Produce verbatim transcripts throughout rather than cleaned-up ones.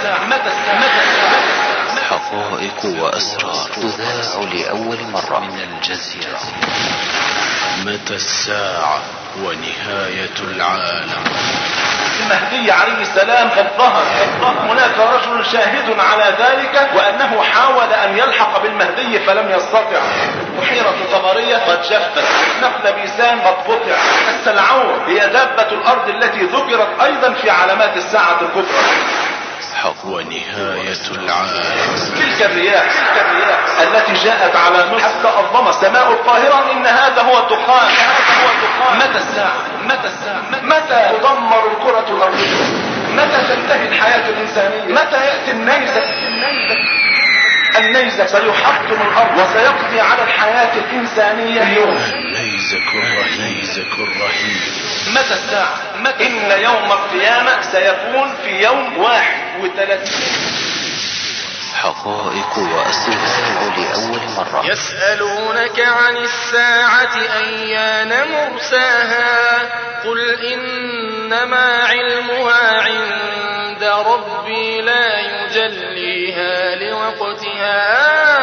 الساعة متى الساعة حقائق وأسرار تذاع لأول مرة من الجزيرة. متى الساعة ونهاية العالم. المهدي عليه السلام قد ظهر. هناك رجل شاهد على ذلك وأنه حاول أن يلحق بالمهدي فلم يستطع. بحيرة طبرية قد جفت، نخل بيسان قد قطع، السلعون هي دابة الأرض التي ذكرت أيضا في علامات الساعة الكبرى. ونهاية العالم. تلك الرياح تلك الرياح التي جاءت على مصر حتى أظلم سماء القاهرة إن هذا هو الدخان. متى الساعة متى الساعة متى تدمر الكرة الأرضية؟ متى تنتهي الحياة الإنسانية؟ متى يأتي النيزك؟ النيزك سيحطم الأرض وسيقضي على الحياة الإنسانية اليوم. النيزك الرهيزك الرهيب. متى الساعة؟ متى؟ إن يوم القيامة سيكون في يوم واحد وثلاثين. حقائق وأسرار لأول مرة. يسألونك عن الساعة أيان مرساها قل إنما علمها عند ربي لا يجليها لوقتها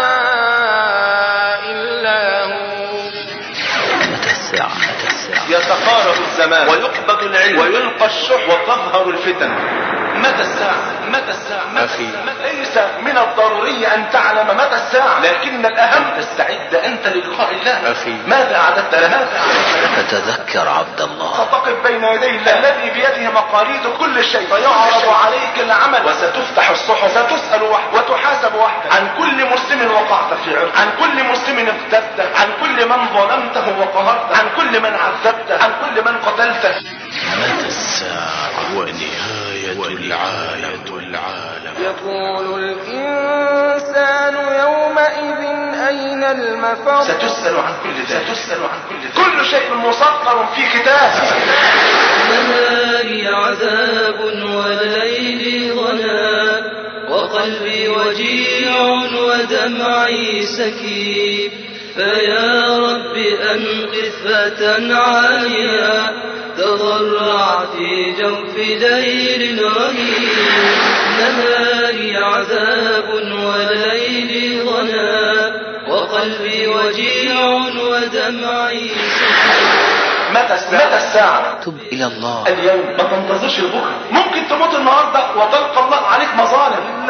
إلا هو. متى الساعة متى الساعة. يتقارب الزمان ويقبض العلم ويلقى الشح وتظهر الفتن. متى الساعة متى الساعة متى أخي ليس من الضروري أن تعلم متى الساعة، لكن الأهم تستعد أنت للقاء الله. أخي ماذا أعددت لها؟ فتذكر عبد الله. ستقف بين يدي الله الذي بيده مقاليد كل شيء، فيعرض عليك العمل وستفتح الصحف، ستسأل وحدك وتحاسب وحدك عن كل مسلم وقعت في عرض، عن كل مسلم اغتبته، عن كل من ظلمته وقهرته، عن كل من عذبته، عن كل من قتلته. متى الساعة ونهاية العالم العالم. يقول الإنسان يومئذ أين المفر. ستسأل عن كل ذلك ستسأل عن كل ذلك. كل شيء مسطر في كتاب. النهار عذاب والليل ظلام وقلبي وجيع ودمعي سكيب فيا رب أنقذ فتى عاليا تضرع في جوف ليل رهيب. نهاري عذاب والليل ظلام وقلبي وجيع ودمعي سكيب. متى الساعة؟ متى الساعة؟ تب إلى الله اليوم، ما تنتظرش البكرة. ممكن تموت النهاردة وتلقى الله عليك مظالم.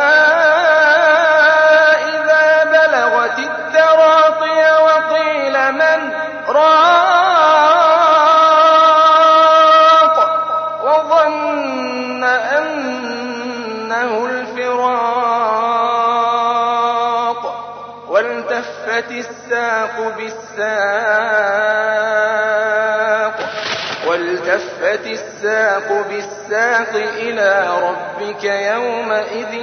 إذا بلغت التراقي وقيل من راق وظن أنه الفراق والتفت الساق بالساق والتفت الساق بالساق إلى ربك يومئذ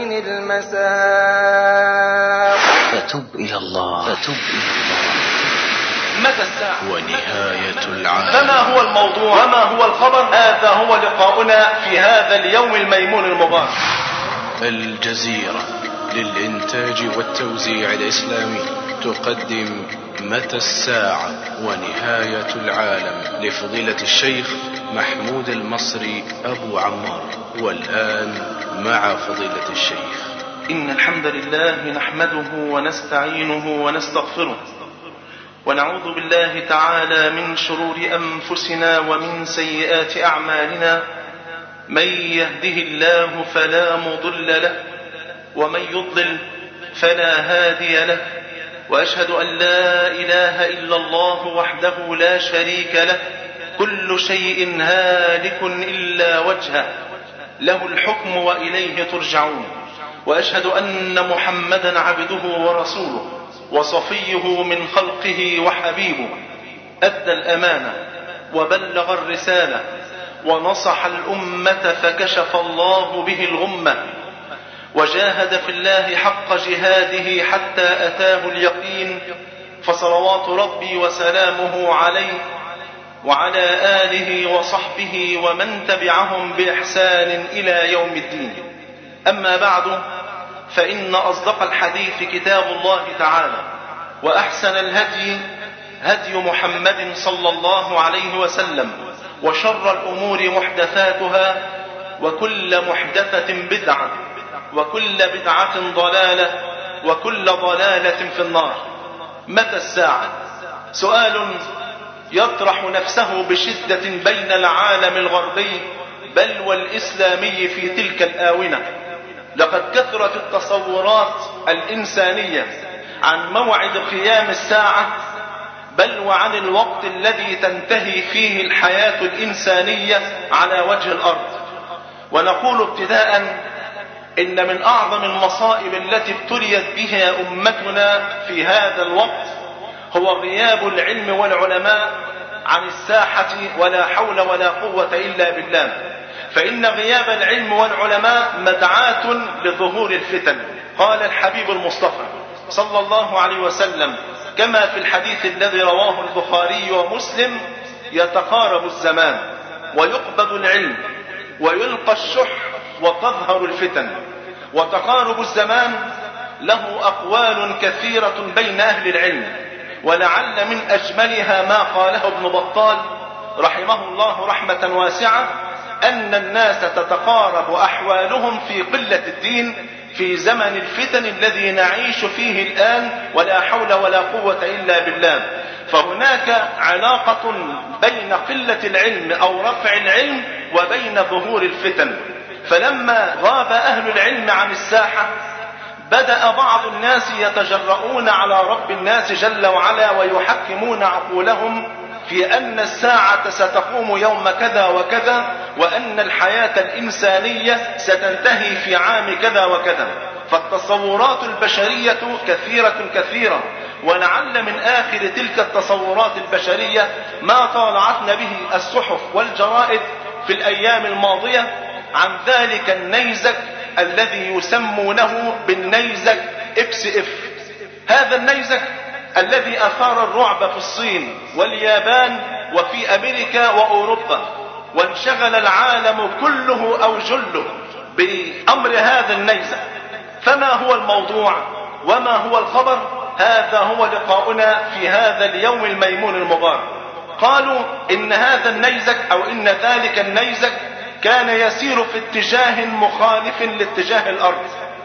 المساق. فتب إلى الله فتب إلى الله. متى الساعة ونهاية العالم. فما هو الموضوع وما هو الخبر؟ هذا هو لقاؤنا في هذا اليوم الميمون المبارك. الجزيرة للإنتاج والتوزيع الإسلامي تقدم متى الساعة ونهاية العالم لفضيلة الشيخ محمود المصري أبو عمار. والآن مع فضيلة الشيخ. إن الحمد لله نحمده ونستعينه ونستغفره ونعوذ بالله تعالى من شرور أنفسنا ومن سيئات أعمالنا. من يهده الله فلا مضل له ومن يضلل فلا هادي له. وأشهد أن لا إله إلا الله وحده لا شريك له. كل شيء هالك إلا وجهه له الحكم وإليه ترجعون. وأشهد أن محمدا عبده ورسوله وصفيه من خلقه وحبيبه. أدى الأمانة وبلغ الرسالة ونصح الأمة فكشف الله به الغمة وجاهد في الله حق جهاده حتى أتاه اليقين. فصلوات ربي وسلامه عليه وعلى آله وصحبه ومن تبعهم بإحسان إلى يوم الدين. أما بعد، فإن أصدق الحديث كتاب الله تعالى وأحسن الهدي هدي محمد صلى الله عليه وسلم وشر الأمور محدثاتها وكل محدثة بدعة وكل بدعة ضلالة وكل ضلالة في النار. متى الساعة؟ سؤال يطرح نفسه بشدة بين العالم الغربي بل والإسلامي في تلك الآونة. لقد كثرت التصورات الإنسانية عن موعد قيام الساعة بل وعن الوقت الذي تنتهي فيه الحياة الإنسانية على وجه الأرض. ونقول ابتداء إن من أعظم المصائب التي ابتليت بها أمتنا في هذا الوقت هو غياب العلم والعلماء عن الساحة، ولا حول ولا قوة إلا بالله. فإن غياب العلم والعلماء مدعاة لظهور الفتن. قال الحبيب المصطفى صلى الله عليه وسلم كما في الحديث الذي رواه البخاري ومسلم: يتقارب الزمان ويقبض العلم ويلقى الشح وتظهر الفتن. وتقارب الزمان له أقوال كثيرة بين أهل العلم، ولعل من أجملها ما قاله ابن بطال رحمه الله رحمة واسعة: أن الناس تتقارب أحوالهم في قلة الدين في زمن الفتن الذي نعيش فيه الآن، ولا حول ولا قوة إلا بالله. فهناك علاقة بين قلة العلم أو رفع العلم وبين ظهور الفتن. فلما غاب أهل العلم عن الساحة بدأ بعض الناس يتجرؤون على رب الناس جل وعلا ويحكمون عقولهم في أن الساعة ستقوم يوم كذا وكذا، وأن الحياة الإنسانية ستنتهي في عام كذا وكذا. فالتصورات البشرية كثيرة كثيرة، ولعل من آخر تلك التصورات البشرية ما طالعتنا به الصحف والجرائد في الأيام الماضية عن ذلك النيزك الذي يسمونه بالنيزك إكس إف. هذا النيزك الذي أثار الرعب في الصين واليابان وفي أمريكا وأوروبا، وانشغل العالم كله أو جله بأمر هذا النيزك. فما هو الموضوع وما هو الخبر؟ هذا هو لقاؤنا في هذا اليوم الميمون المبارك. قالوا إن هذا النيزك أو إن ذلك النيزك كان يسير في اتجاه مخالف لاتجاه الأرض،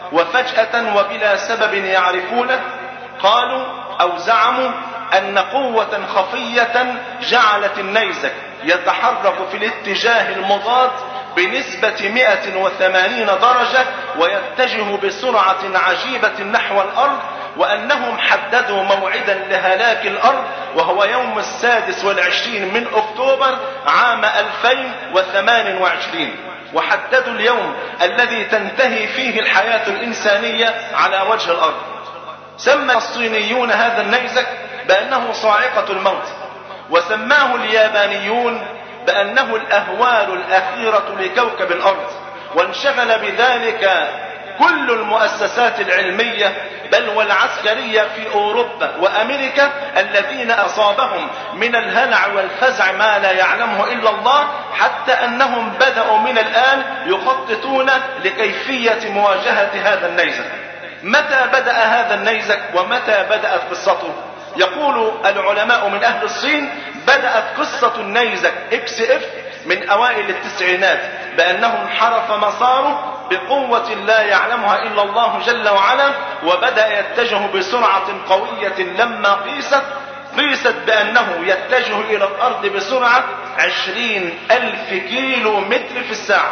وفجأة وبلا سبب يعرفونه قالوا أو زعموا أن قوة خفية جعلت النيزك يتحرك في الاتجاه المضاد بنسبة مئة وثمانين درجة ويتجه بسرعة عجيبة نحو الأرض، وأنهم حددوا موعدا لهلاك الأرض وهو يوم السادس والعشرين من أكتوبر عام ألفين وثمانية وعشرين، وحددوا اليوم الذي تنتهي فيه الحياة الإنسانية على وجه الأرض. سمى الصينيون هذا النيزك بأنه صاعقة الموت، وسماه اليابانيون بأنه الأهوال الأخيرة لكوكب الأرض. وانشغل بذلك كل المؤسسات العلمية بل والعسكرية في أوروبا وأمريكا الذين أصابهم من الهلع والفزع ما لا يعلمه إلا الله، حتى أنهم بدأوا من الآن يخططون لكيفية مواجهة هذا النيزك. متى بدأ هذا النيزك ومتى بدأت قصته؟ يقول العلماء من أهل الصين بدأت قصة النيزك إكس إف من أوائل التسعينات، بأنه انحرف مساره بقوة لا يعلمها إلا الله جل وعلا، وبدأ يتجه بسرعة قوية لما قيست قيست بأنه يتجه إلى الأرض بسرعة عشرين ألف كيلو متر في الساعة،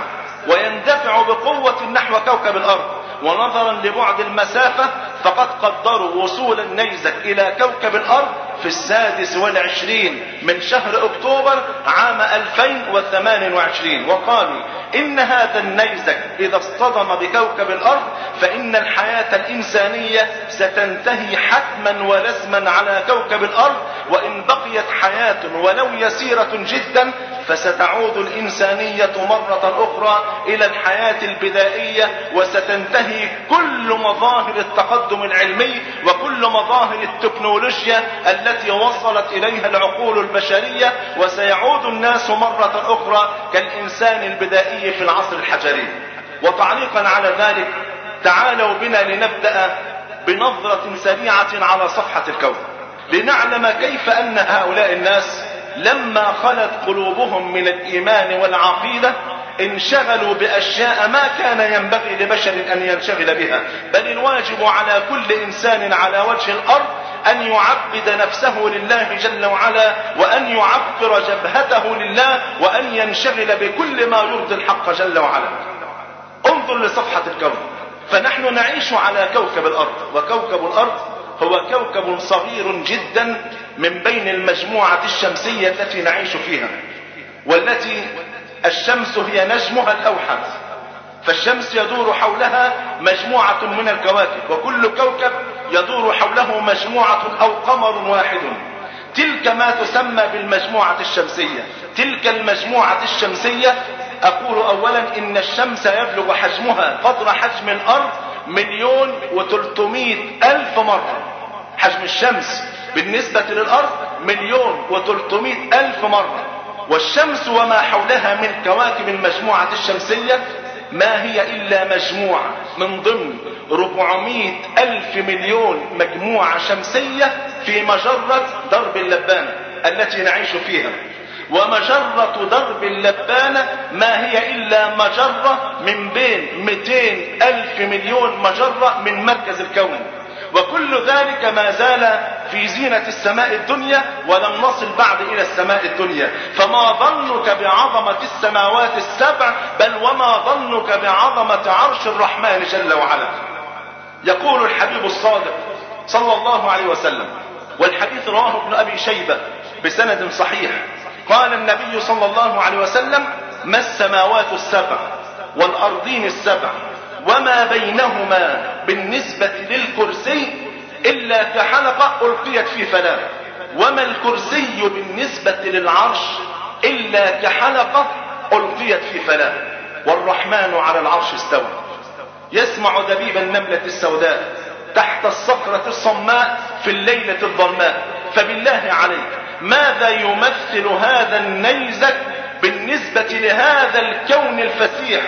ويندفع بقوة نحو كوكب الأرض. ونظرا لبعد المسافة فقد قدروا وصول النيزك إلى كوكب الأرض في السادس والعشرين من شهر أكتوبر عام ألفين وثمانية وعشرين، وقالوا إن هذا النيزك إذا اصطدم بكوكب الأرض فإن الحياة الإنسانية ستنتهي حتما ولزما على كوكب الأرض، وإن بقيت حياة ولو يسيرة جدا فستعود الإنسانية مرة أخرى إلى الحياة البدائية، وستنتهي كل مظاهر التقدم العلمي وكل مظاهر التكنولوجيا التي وصلت إليها العقول البشرية، وسيعود الناس مرة أخرى كالإنسان البدائي في العصر الحجري. وتعليقا على ذلك تعالوا بنا لنبدأ بنظرة سريعة على صفحة الكون لنعلم كيف أن هؤلاء الناس لما خلت قلوبهم من الإيمان والعقيدة انشغلوا بأشياء ما كان ينبغي لبشر أن ينشغل بها، بل الواجب على كل إنسان على وجه الأرض أن يعبد نفسه لله جل وعلا، وأن يعبر جبهته لله، وأن ينشغل بكل ما يرضي الحق جل وعلا. انظر لصفحة الكون، فنحن نعيش على كوكب الأرض، وكوكب الأرض هو كوكب صغير جدا من بين المجموعة الشمسية التي نعيش فيها، والتي الشمس هي نجمها الأوحد، فالشمس يدور حولها مجموعة من الكواكب، وكل كوكب يدور حوله مجموعة أو قمر واحد. تلك ما تسمى بالمجموعة الشمسية. تلك المجموعة الشمسية أقول أولا إن الشمس يبلغ حجمها قدر حجم الأرض مليون وتلتمائة ألف مرة. حجم الشمس بالنسبة للأرض مليون وتلتمائة ألف مرة. والشمس وما حولها من كواكب المجموعة الشمسية ما هي إلا مجموعة من ضمن أربعمائة ألف مليون مجموعة شمسية في مجرة درب اللبانة التي نعيش فيها. ومجرة درب اللبانة ما هي إلا مجرة من بين مئتين ألف مليون مجرة من مركز الكون، وكل ذلك ما زال في زينة السماء الدنيا، ولم نصل بعد إلى السماء الدنيا. فما ظنك بعظمة السماوات السبع، بل وما ظنك بعظمة عرش الرحمن جل وعلا. يقول الحبيب الصادق صلى الله عليه وسلم، والحديث رواه ابن أبي شيبة بسند صحيح، قال النبي صلى الله عليه وسلم: ما السماوات السبع والأرضين السبع وما بينهما بالنسبة للكرسي إلا كحلقة ألقيت في فلاة، وما الكرسي بالنسبة للعرش إلا كحلقة ألقيت في فلاة، والرحمن على العرش استوى. يسمع دبيب النملة السوداء تحت الصخرة الصماء في الليلة الظلماء. فبالله عليك ماذا يمثل هذا النيزك بالنسبة لهذا الكون الفسيح؟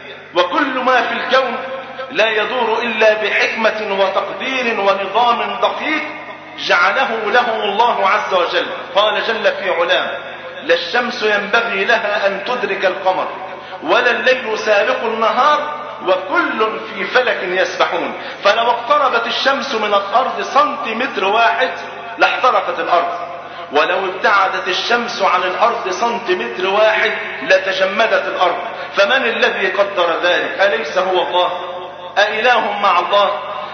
وكل ما في الكون لا يدور إلا بحكمة وتقدير ونظام دقيق جعله له الله عز وجل. قال جل في علاه: لا الشمس ينبغي لها أن تدرك القمر ولا الليل سابق النهار وكل في فلك يسبحون. فلو اقتربت الشمس من الأرض سنتيمتر واحد لاحترقت الأرض، ولو ابتعدت الشمس عن الأرض سنتيمتر واحد لتجمدت الأرض. فمن الذي قدر ذلك؟ أليس هو الله؟ أإله مع الله؟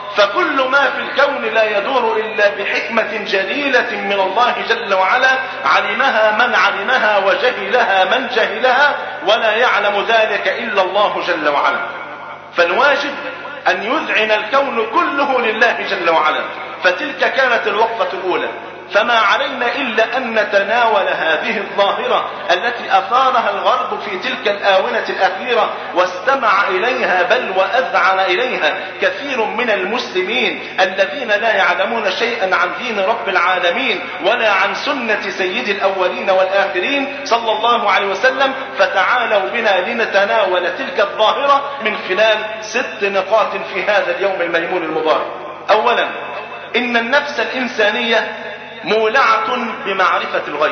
فكل ما في الكون لا يدور إلا بحكمة جليلة من الله جل وعلا، علمها من علمها وجهلها من جهلها، ولا يعلم ذلك إلا الله جل وعلا. فالواجب أن يذعن الكون كله لله جل وعلا. فتلك كانت الوقفة الأولى، فما علينا إلا أن نتناول هذه الظاهرة التي أثارها الغرب في تلك الآونة الأخيرة واستمع إليها بل وأذعن إليها كثير من المسلمين الذين لا يعلمون شيئا عن دين رب العالمين ولا عن سنة سيد الأولين والآخرين صلى الله عليه وسلم. فتعالوا بنا لنتناول تلك الظاهرة من خلال ست نقاط في هذا اليوم الميمون المبارك. أولا، إن النفس الإنسانية مولعة بمعرفة الغيب.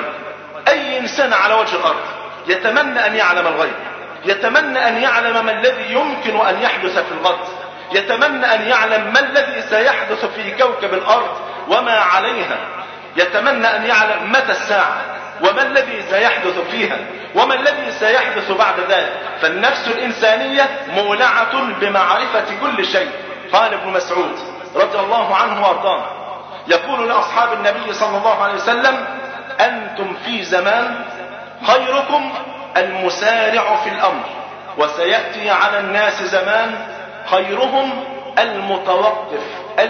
أي إنسان على وجه الأرض يتمنى أن يعلم الغيب، يتمنى أن يعلم ما الذي يمكن أن يحدث في الغد، يتمنى أن يعلم ما الذي سيحدث في كوكب الأرض وما عليها، يتمنى أن يعلم متى الساعة وما الذي سيحدث فيها وما الذي سيحدث بعد ذلك. فالنفس الإنسانية مولعة بمعرفة كل شيء. قال ابن مسعود رضي الله عنه وارضاه يقول لأصحاب النبي صلى الله عليه وسلم: أنتم في زمان خيركم المسارع في الأمر، وسيأتي على الناس زمان خيرهم المتوقف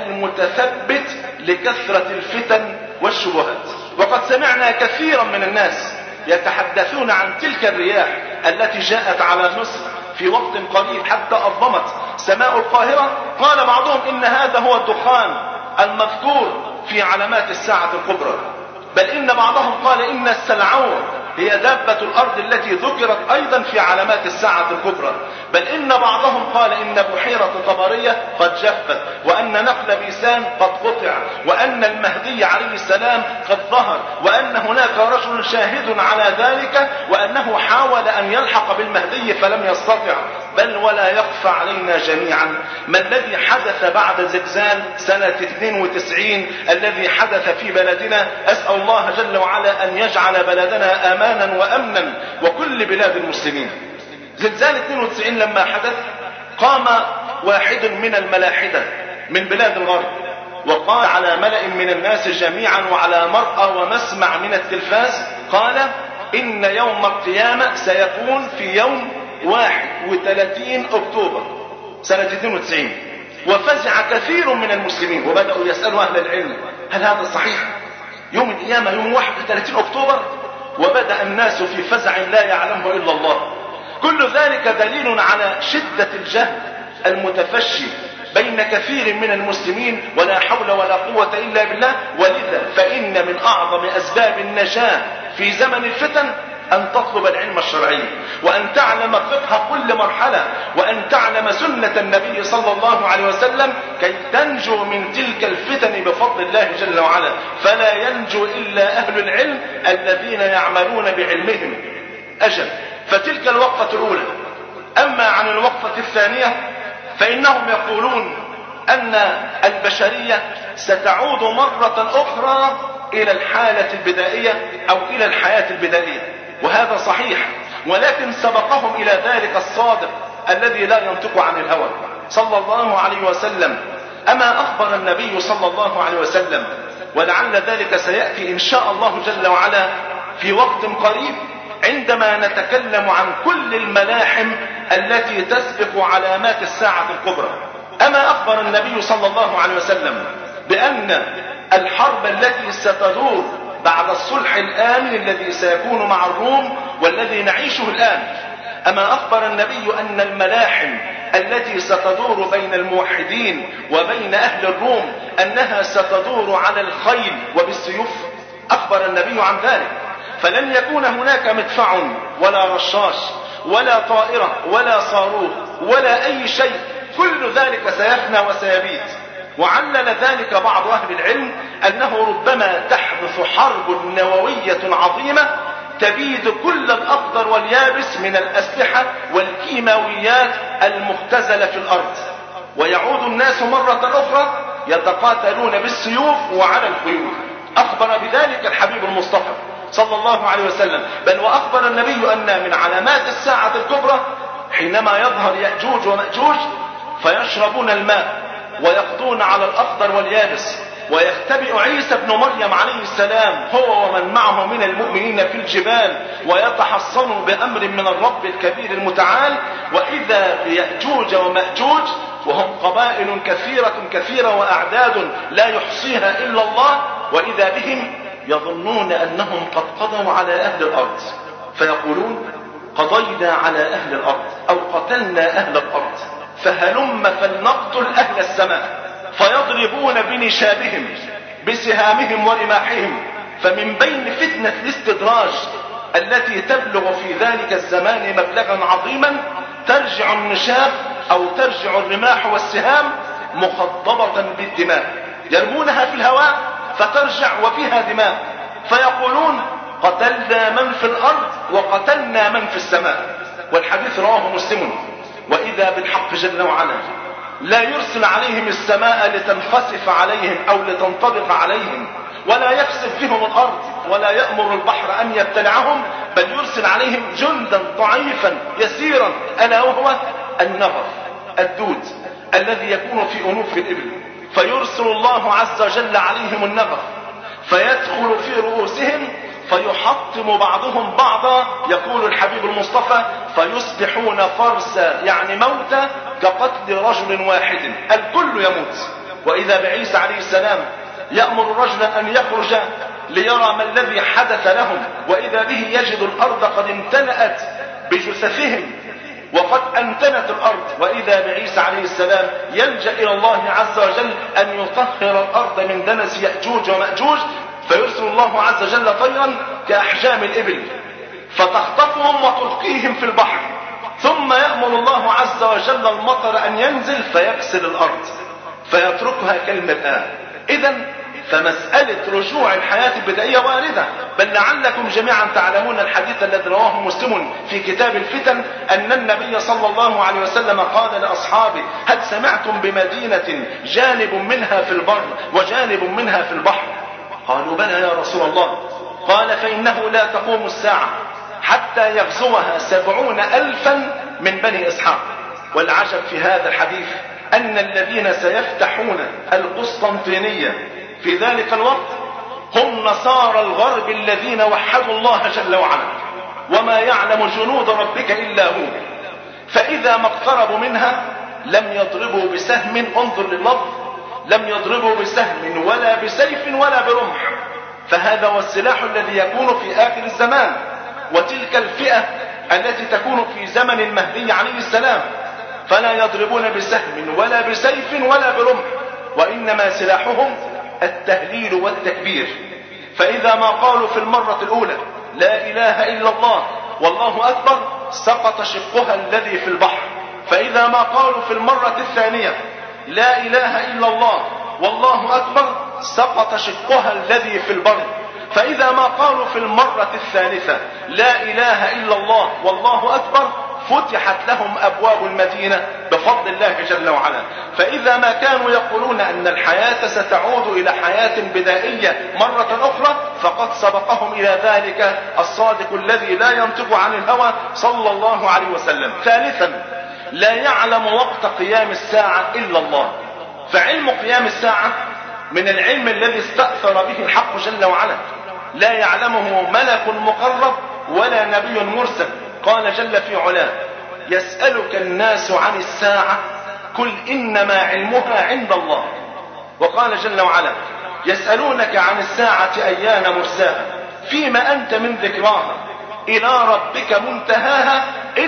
المتثبت لكثرة الفتن والشبهات. وقد سمعنا كثيرا من الناس يتحدثون عن تلك الرياح التي جاءت على مصر في وقت قريب حتى أظلمت سماء القاهرة. قال بعضهم إن هذا هو الدخان المذكور في علامات الساعة الكبرى، بل إن بعضهم قال إن السلعوة هي دابة الأرض التي ذكرت أيضا في علامات الساعة الكبرى، بل إن بعضهم قال إن بحيرة طبرية قد جفت، وأن نخل بيسان قد قطع، وأن المهدي عليه السلام قد ظهر، وأن هناك رجل شاهد على ذلك، وأنه حاول أن يلحق بالمهدي فلم يستطع. بل ولا يخفى علينا جميعا ما الذي حدث بعد زلزال سنة اثنين وتسعين الذي حدث في بلدنا. أسأل الله جل وعلا أن يجعل بلدنا آمانا وأمنا وكل بلاد المسلمين. زلزال اثنين وتسعين لما حدث قام واحد من الملاحدة من بلاد الغرب وقال على ملأ من الناس جميعا وعلى مرأى ومسمع من التلفاز، قال إن يوم القيامة سيكون في يوم واحد وثلاثين أكتوبر سنة اثنين وتسعين. وفزع كثير من المسلمين وبدأوا يسألوا أهل العلم هل هذا صحيح؟ يوم القيامة يوم واحد وثلاثين أكتوبر؟ وبدأ الناس في فزع لا يعلمه إلا الله. كل ذلك دليل على شدة الجهل المتفشي بين كثير من المسلمين، ولا حول ولا قوة إلا بالله. ولذا فإن من أعظم أسباب النجاة في زمن الفتن أن تطلب العلم الشرعي، وأن تعلم فقه كل مرحلة، وأن تعلم سنة النبي صلى الله عليه وسلم كي تنجو من تلك الفتن بفضل الله جل وعلا. فلا ينجو إلا أهل العلم الذين يعملون بعلمهم. أجل، فتلك الوقفة الأولى. أما عن الوقفة الثانية فإنهم يقولون أن البشرية ستعود مرة أخرى إلى الحالة البدائية أو إلى الحياة البدائية، وهذا صحيح، ولكن سبقهم إلى ذلك الصادق الذي لا ينطق عن الهوى صلى الله عليه وسلم. أما أخبر النبي صلى الله عليه وسلم، ولعل ذلك سيأتي إن شاء الله جل وعلا في وقت قريب عندما نتكلم عن كل الملاحم التي تسبق علامات الساعة الكبرى. أما أخبر النبي صلى الله عليه وسلم بأن الحرب التي ستدور بعد الصلح الآمن الذي سيكون مع الروم والذي نعيشه الآن، أما أخبر النبي أن الملاحم التي ستدور بين الموحدين وبين أهل الروم أنها ستدور على الخيل وبالسيوف؟ أخبر النبي عن ذلك. فلن يكون هناك مدفع ولا رشاش ولا طائرة ولا صاروخ ولا أي شيء، كل ذلك سيفنى وسيبيد. وعلل ذلك بعض أهل العلم أنه ربما تحدث حرب نووية عظيمة تبيد كل الأخضر واليابس من الأسلحة والكيماويات المختزلة في الأرض، ويعود الناس مرة أخرى يتقاتلون بالسيوف وعلى الخيول. أخبر بذلك الحبيب المصطفى صلى الله عليه وسلم. بل وأخبر النبي أن من علامات الساعة الكبرى حينما يظهر يأجوج ومأجوج فيشربون الماء ويقضون على الأخضر واليابس، ويختبئ عيسى ابن مريم عليه السلام هو ومن معه من المؤمنين في الجبال ويتحصنوا بأمر من الرب الكبير المتعال. وإذا بيأجوج ومأجوج وهم قبائل كثيرة كثيرة وأعداد لا يحصيها إلا الله، وإذا بهم يظنون أنهم قد قضوا على أهل الأرض، فيقولون قضينا على أهل الأرض أو قتلنا أهل الأرض، فهلم فلنقتل أهل السماء، فيضربون بنشابهم بسهامهم ورماحهم. فمن بين فتنة الاستدراج التي تبلغ في ذلك الزمان مبلغا عظيما ترجع النشاب أو ترجع الرماح والسهام مخضبة بالدماء، يرمونها في الهواء فترجع وفيها دماء، فيقولون قتلنا من في الأرض وقتلنا من في السماء. والحديث رواه مسلم. وإذا بالحق جل وعلا لا يرسل عليهم السماء لتنخسف عليهم أو لتنطبق عليهم، ولا يخسف بهم الأرض، ولا يأمر البحر أن يبتلعهم، بل يرسل عليهم جندا ضعيفا يسيرا، ألا وهو النغف الدود الذي يكون في أنوف الإبل. فيرسل الله عز وجل عليهم النغف فيدخل في رؤوسهم فيحطم بعضهم بعضا، يقول الحبيب المصطفى فيصبحون فرسا يعني موتى كقتل رجل واحد، الكل يموت. وإذا بعيسى عليه السلام يأمر رجلا أن يخرج ليرى ما الذي حدث لهم، وإذا به يجد الأرض قد امتلأت بجثثهم وقد أنتنت الأرض. وإذا بعيسى عليه السلام يلجأ إلى الله عز وجل أن يطهر الأرض من دنس يأجوج ومأجوج، فيرسل الله عز وجل طيرا كأحجام الإبل فتخطفهم وتلقيهم في البحر، ثم يأمر الله عز وجل المطر أن ينزل فيكسر الأرض فيتركها كالمرآة. إذن فمسألة رجوع الحياة البدائية واردة، بل لعلكم جميعا تعلمون الحديث الذي رواه مسلم في كتاب الفتن أن النبي صلى الله عليه وسلم قال لأصحابه: هل سمعتم بمدينة جانب منها في البر وجانب منها في البحر؟ قالوا: بلى يا رسول الله. قال: فإنه لا تقوم الساعة حتى يغزوها سبعون ألفا من بني إسحاق. والعجب في هذا الحديث أن الذين سيفتحون القسطنطينية في ذلك الوقت هم نصارى الغرب الذين وحدوا الله جل وعلا، وما يعلم جنود ربك إلا هو. فإذا ما اقتربوا منها لم يضربوا بسهم، انظر لللفظ، لم يضربوا بسهم ولا بسيف ولا برمح. فهذا هو السلاح الذي يكون في آخر الزمان، وتلك الفئة التي تكون في زمن المهدي عليه السلام، فلا يضربون بسهم ولا بسيف ولا برمح، وإنما سلاحهم التهليل والتكبير. فإذا ما قالوا في المرة الأولى لا إله إلا الله والله أكبر سقط شقها الذي في البحر. فإذا ما قالوا في المرة الثانية لا إله إلا الله والله أكبر سقط شقها الذي في البر. فإذا ما قالوا في المرة الثالثة لا إله إلا الله والله أكبر فتحت لهم أبواب المدينة بفضل الله جل وعلا. فإذا ما كانوا يقولون أن الحياة ستعود إلى حياة بدائية مرة أخرى فقد سبقهم إلى ذلك الصادق الذي لا ينطق عن الهوى صلى الله عليه وسلم. ثالثا، لا يعلم وقت قيام الساعة إلا الله. فعلم قيام الساعة من العلم الذي استأثر به الحق جل وعلا، لا يعلمه ملك مقرب ولا نبي مرسل. قال جل في علاه: يسألك الناس عن الساعة قل إنما علمها عند الله. وقال جل وعلا: يسألونك عن الساعة أيان مرساها فيما أنت من ذكراها إلى ربك منتهاها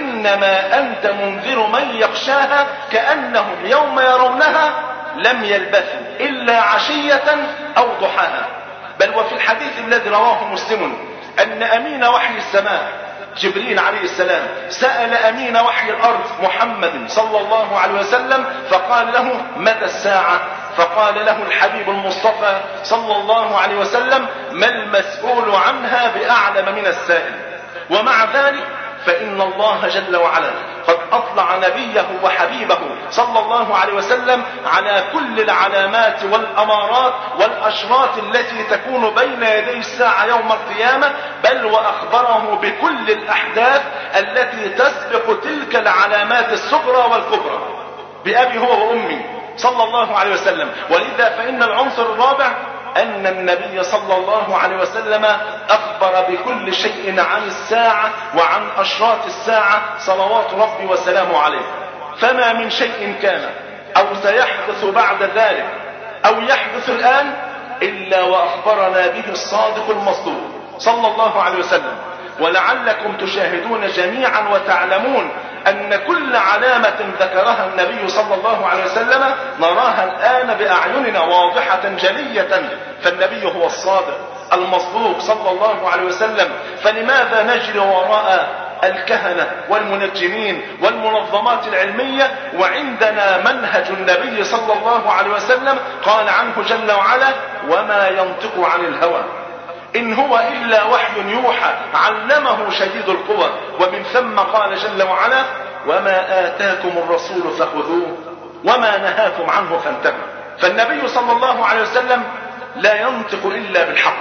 إنما أنت منذر من يخشاها كأنهم يوم يرونها لم يلبثوا إلا عشية أو ضحاها. بل وفي الحديث الذي رواه مسلم أن أمين وحي السماء جبريل عليه السلام سأل أمين وحي الأرض محمد صلى الله عليه وسلم فقال له: متى الساعة؟ فقال له الحبيب المصطفى صلى الله عليه وسلم: ما المسؤول عنها بأعلم من السائل. ومع ذلك فإن الله جل وعلا قد أطلع نبيه وحبيبه صلى الله عليه وسلم على كل العلامات والأمارات والأشراط التي تكون بين يدي الساعة يوم القيامة، بل وأخبره بكل الأحداث التي تسبق تلك العلامات الصغرى والكبرى بأبي هو وأمي صلى الله عليه وسلم. ولذا فإن العنصر الرابع أن النبي صلى الله عليه وسلم أخبر بكل شيء عن الساعة وعن أشراط الساعة صلوات ربي وسلامه عليه. فما من شيء كان أو سيحدث بعد ذلك أو يحدث الآن إلا وأخبرنا به الصادق المصدوق صلى الله عليه وسلم. ولعلكم تشاهدون جميعا وتعلمون أن كل علامة ذكرها النبي صلى الله عليه وسلم نراها الآن بأعيننا واضحة جلية. فالنبي هو الصادق المصدوق صلى الله عليه وسلم. فلماذا نجري وراء الكهنة والمنجمين والمنظمات العلمية وعندنا منهج النبي صلى الله عليه وسلم قال عنه جل وعلا: وما ينطق عن الهوى إن هو إلا وحي يوحى علمه شديد القوى. ومن ثم قال جل وعلا: وما آتاكم الرسول فخذوه وما نهاكم عنه فانتهوا. فالنبي صلى الله عليه وسلم لا ينطق إلا بالحق،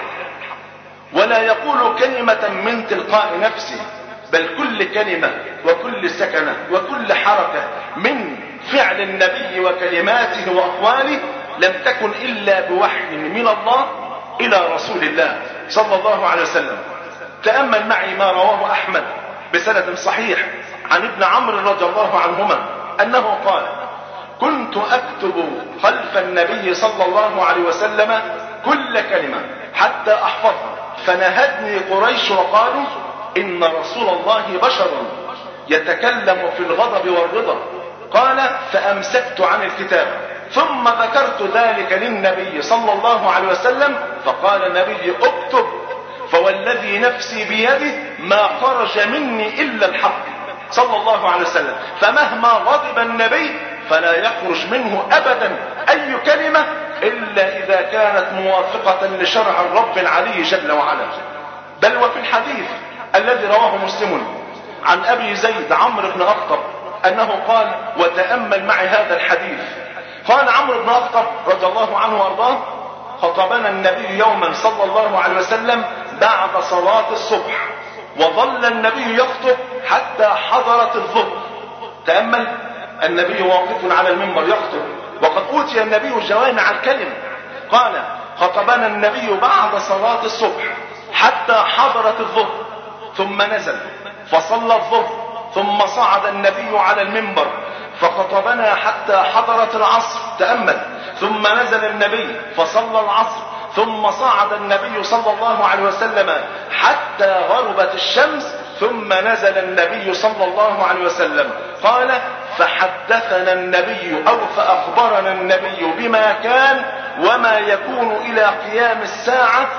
ولا يقول كلمة من تلقاء نفسه، بل كل كلمة وكل سكنة وكل حركة من فعل النبي وكلماته وأقواله لم تكن إلا بوحي من الله إلى رسول الله صلى الله عليه وسلم. تأمل معي ما رواه أحمد بسند صحيح عن ابن عمرو رضي الله عنهما أنه قال: كنت أكتب خلف النبي صلى الله عليه وسلم كل كلمة حتى أحفظها، فنهدني قريش وقالوا: إن رسول الله بشر يتكلم في الغضب والرضا. قال: فأمسكت عن الكتاب ثم ذكرت ذلك للنبي صلى الله عليه وسلم فقال النبي: اكتب، فوالذي نفسي بيده ما خرج مني إلا الحق. صلى الله عليه وسلم، فمهما غضب النبي فلا يخرج منه أبدا أي كلمة إلا إذا كانت موافقة لشرع الرب العلي جل وعلا. بل وفي الحديث الذي رواه مسلم عن أبي زيد عمرو بن أخطب أنه قال، وتأمل معي هذا الحديث، قال عمرو بن أخطب رضي الله عنه وأرضاه: خطبنا النبي يوما صلى الله عليه وسلم بعد صلاة الصبح، وظل النبي يخطب حتى حضرت الظهر. تأمل، النبي واقف على المنبر يخطب وقد أوتي النبي جوامع الكلم. قال: خطبنا النبي بعد صلاة الصبح حتى حضرت الظهر، ثم نزل فصلى الظهر، ثم صعد النبي على المنبر فخطبنا حتى حضرت العصر. تأمل، ثم نزل النبي فصلى العصر، ثم صعد النبي صلى الله عليه وسلم حتى غربت الشمس، ثم نزل النبي صلى الله عليه وسلم. قال: فحدثنا النبي أو فأخبرنا النبي بما كان وما يكون إلى قيام الساعة،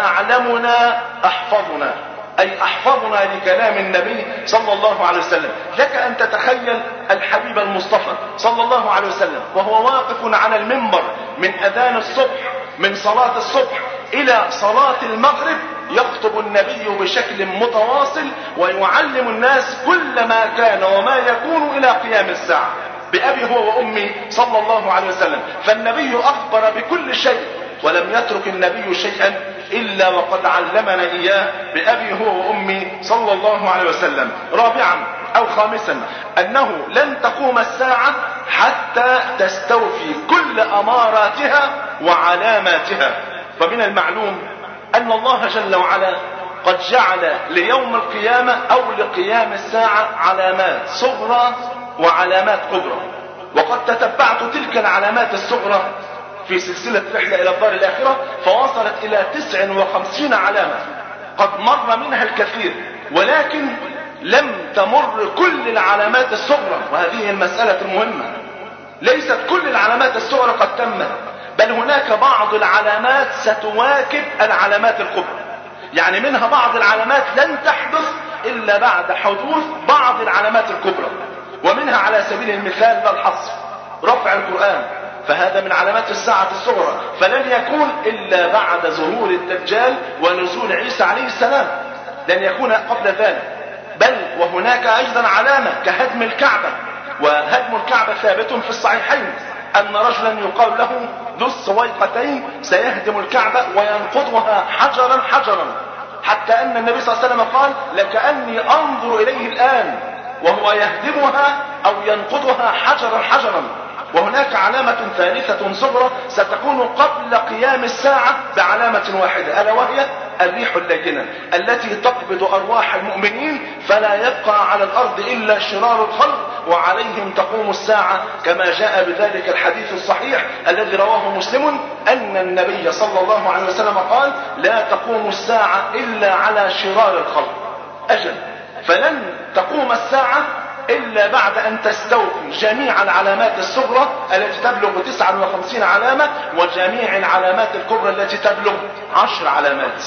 فأعلمنا أحفظنا، أي أحفظنا لكلام النبي صلى الله عليه وسلم. لك أن تتخيل الحبيب المصطفى صلى الله عليه وسلم وهو واقف على المنبر من أذان الصبح، من صلاة الصبح إلى صلاة المغرب، يخطب النبي بشكل متواصل ويعلم الناس كل ما كان وما يكون إلى قيام الساعة، بأبي هو وأمي صلى الله عليه وسلم. فالنبي أخبر بكل شيء، ولم يترك النبي شيئا إلا وقد علمنا إياه بأبي هو وأمي صلى الله عليه وسلم. رابعا أو خامسا، أنه لن تقوم الساعة حتى تستوفي كل أماراتها وعلاماتها. فمن المعلوم أن الله جل وعلا قد جعل ليوم القيامة أو لقيام الساعة علامات صغرى وعلامات كبرى، وقد تتبعت تلك العلامات الصغرى في سلسلة رحلة إلى الدار الآخرة فوصلت إلى تسع وخمسين علامة، قد مر منها الكثير، ولكن لم تمر كل العلامات الصغرى. وهذه المسألة المهمة، ليست كل العلامات الصغرى قد تمت، بل هناك بعض العلامات ستواكب العلامات الكبرى. يعني منها بعض العلامات لن تحدث إلا بعد حدوث بعض العلامات الكبرى. ومنها على سبيل المثال والحصر رفع القرآن، فهذا من علامات الساعة الصغرى، فلن يكون إلا بعد ظهور الدجال ونزول عيسى عليه السلام، لن يكون قبل ذلك. بل وهناك أيضا علامة كهدم الكعبة، وهدم الكعبة ثابت في الصحيحين أن رجلا يقال له ذو السويقتين سيهدم الكعبة وينقضها حجرا حجرا، حتى أن النبي صلى الله عليه وسلم قال: لكأني أنظر إليه الآن وهو يهدمها أو ينقضها حجرا حجرا. وهناك علامة ثالثة صغرى ستكون قبل قيام الساعة بعلامة واحدة، ألا وهي الريح اللينة التي تقبض أرواح المؤمنين، فلا يبقى على الأرض إلا شرار الخلق وعليهم تقوم الساعة، كما جاء بذلك الحديث الصحيح الذي رواه مسلم أن النبي صلى الله عليه وسلم قال: لا تقوم الساعة إلا على شرار الخلق. أجل، فلن تقوم الساعة إلا بعد أن تستوفي جميع العلامات الصغرى التي تبلغ تسعة وخمسين علامة، وجميع العلامات الكبرى التي تبلغ عشر علامات.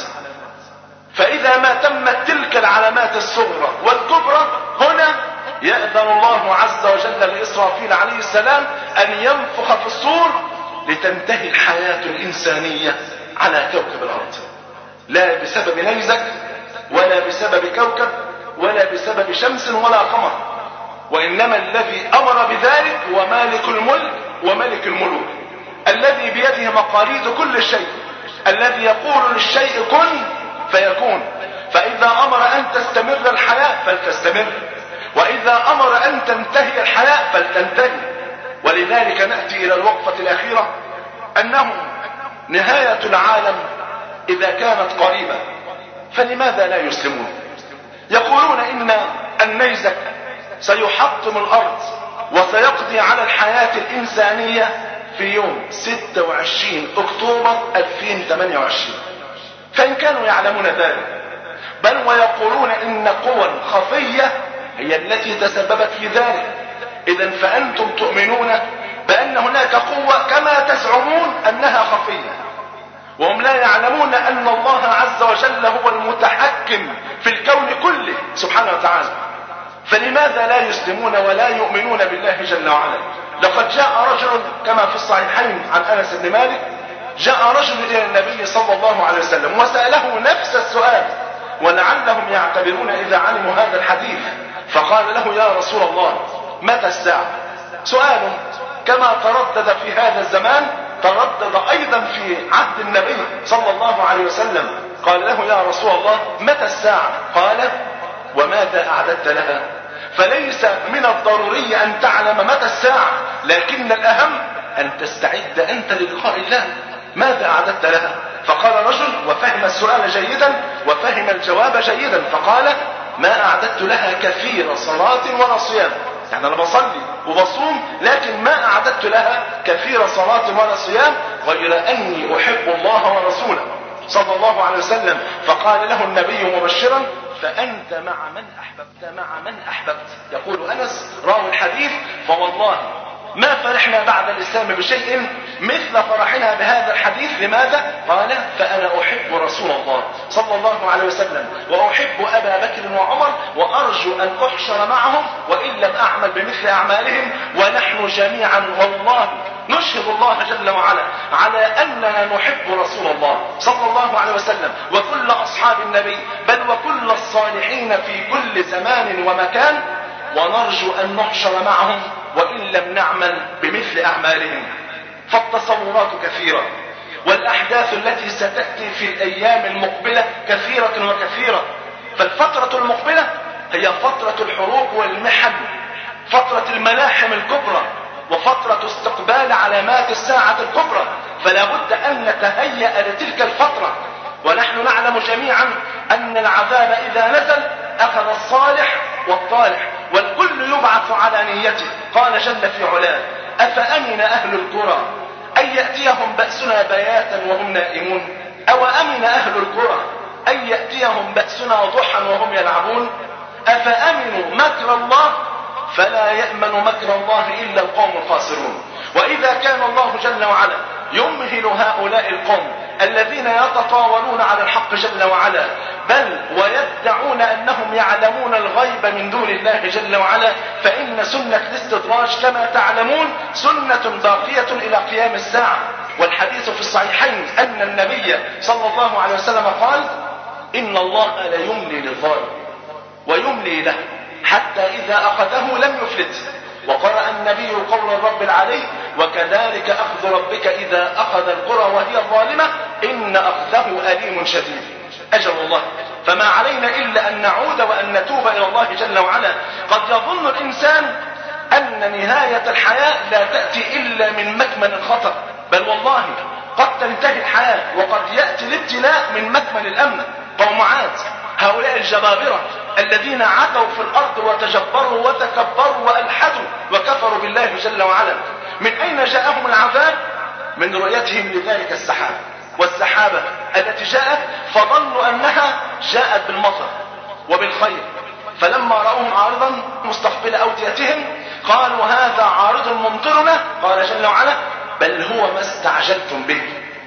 فإذا ما تمت تلك العلامات الصغرى والكبرى، هنا يأذن الله عز وجل لإسرافيل عليه السلام أن ينفخ في الصور لتنتهي الحياة الإنسانية على كوكب الأرض، لا بسبب نيزك ولا بسبب كوكب ولا بسبب شمس ولا قمر، وإنما الذي أمر بذلك هو مالك الملك وملك الملوك، الذي بيده مقاليد كل شيء، الذي يقول للشيء كن فيكون. فإذا أمر أن تستمر الحياة فلتستمر، وإذا أمر أن تنتهي الحياة فلتنتهي. ولذلك نأتي إلى الوقفة الأخيرة، أنه نهاية العالم إذا كانت قريبة فلماذا لا يسلمون؟ يقولون إن النيزك سيحطم الأرض وسيقضي على الحياة الإنسانية في يوم ستة وعشرين أكتوبر ألفين وثمانية وعشرين، فإن كانوا يعلمون ذلك. بل ويقولون إن قوى خفية هي التي تسببت في ذلك. إذن فأنتم تؤمنون بأن هناك قوة كما تزعمون أنها خفية، وهم لا يعلمون أن الله عز وجل هو المتحكم في الكون كله سبحانه وتعالى. فلماذا لا يسلمون ولا يؤمنون بالله جل وعلا؟ لقد جاء رجل كما في الصحيحين عن أنس بن مالك، جاء رجل إلى النبي صلى الله عليه وسلم وسأله نفس السؤال، ولعلهم يعتبرون إذا علموا هذا الحديث، فقال له يا رسول الله متى الساعة؟ سؤال كما تردد في هذا الزمان تردد أيضا في عهد النبي صلى الله عليه وسلم. قال له يا رسول الله متى الساعة؟ قال وماذا أعددت لها؟ فليس من الضروري أن تعلم متى الساعة، لكن الأهم أن تستعد أنت للقاء الله. ماذا أعددت لها؟ فقال رجل وفهم السؤال جيدا وفهم الجواب جيدا، فقال ما أعددت لها كثير صلاة ولا صيام، يعني أنا بصلي وبصوم لكن ما أعددت لها كثير صلاة ولا صيام غير أني أحب الله ورسوله صلى الله عليه وسلم. فقال له النبي مبشرا فأنت مع من أحببت مع من أحببت. يقول أنس راوي الحديث فوالله ما فرحنا بعد الإسلام بشيء مثل فرحنا بهذا الحديث. لماذا؟ قال فأنا أحب رسول الله صلى الله عليه وسلم وأحب أبا بكر وعمر وأرجو أن أحشر معهم وإن لم أعمل بمثل أعمالهم، ونحن جميعا والله نشهد الله جل وعلا على أننا نحب رسول الله صلى الله عليه وسلم وكل أصحاب النبي بل وكل الصالحين في كل زمان ومكان، ونرجو أن نحشر معهم وإن لم نعمل بمثل أعمالهم. فالتصورات كثيرة والأحداث التي ستأتي في الأيام المقبلة كثيرة وكثيرة. فالفترة المقبلة هي فترة الحروب والمحن، فترة الملاحم الكبرى، وفترة استقبال علامات الساعة الكبرى، فلا بد أن نتهيأ لتلك الفترة. ونحن نعلم جميعا أن العذاب إذا نزل أخذ الصالح والطالح والكل يبعث على نيته. قال جل في علاه أفأمن أهل القرى أن يأتيهم بأسنا بياتا وهم نائمون، أو أمن أهل القرى أن يأتيهم بأسنا ضحى وهم يلعبون، أفأمنوا مكر الله فلا يأمن مكر الله إلا القوم الخاسرون. وإذا كان الله جل وعلا يمهل هؤلاء القوم الذين يتطاولون على الحق جل وعلا بل ويدعون أنهم يعلمون الغيب من دون الله جل وعلا، فإن سنة الاستدراج كما تعلمون سنة باقية إلى قيام الساعة. والحديث في الصحيحين أن النبي صلى الله عليه وسلم قال إن الله لا يملي للظالم ويملي له حتى إذا أخذه لم يفلته. وقرأ النبي قول الرب العلي وكذلك أخذ ربك إذا أخذ القرى وهي ظالمة إن أخذه أليم شديد. أجل الله، فما علينا إلا أن نعود وأن نتوب إلى الله جل وعلا. قد يظن الإنسان أن نهاية الحياة لا تأتي إلا من مكمن الخطر، بل والله قد تنتهي الحياة وقد يأتي الابتلاء من مكمن الأمن. قوم عاد هؤلاء الجبابرة الذين عتوا في الأرض وتجبروا وتكبروا وألحدوا وكفروا بالله جل وعلا، من أين جاءهم العذاب؟ من رؤيتهم لذلك السحاب، والسحابة التي جاءت فظنوا أنها جاءت بالمطر وبالخير، فلما رأوهم عارضا مستقبل أوديتهم قالوا هذا عارض ممطرنا. قال جل وعلا بل هو ما استعجلتم به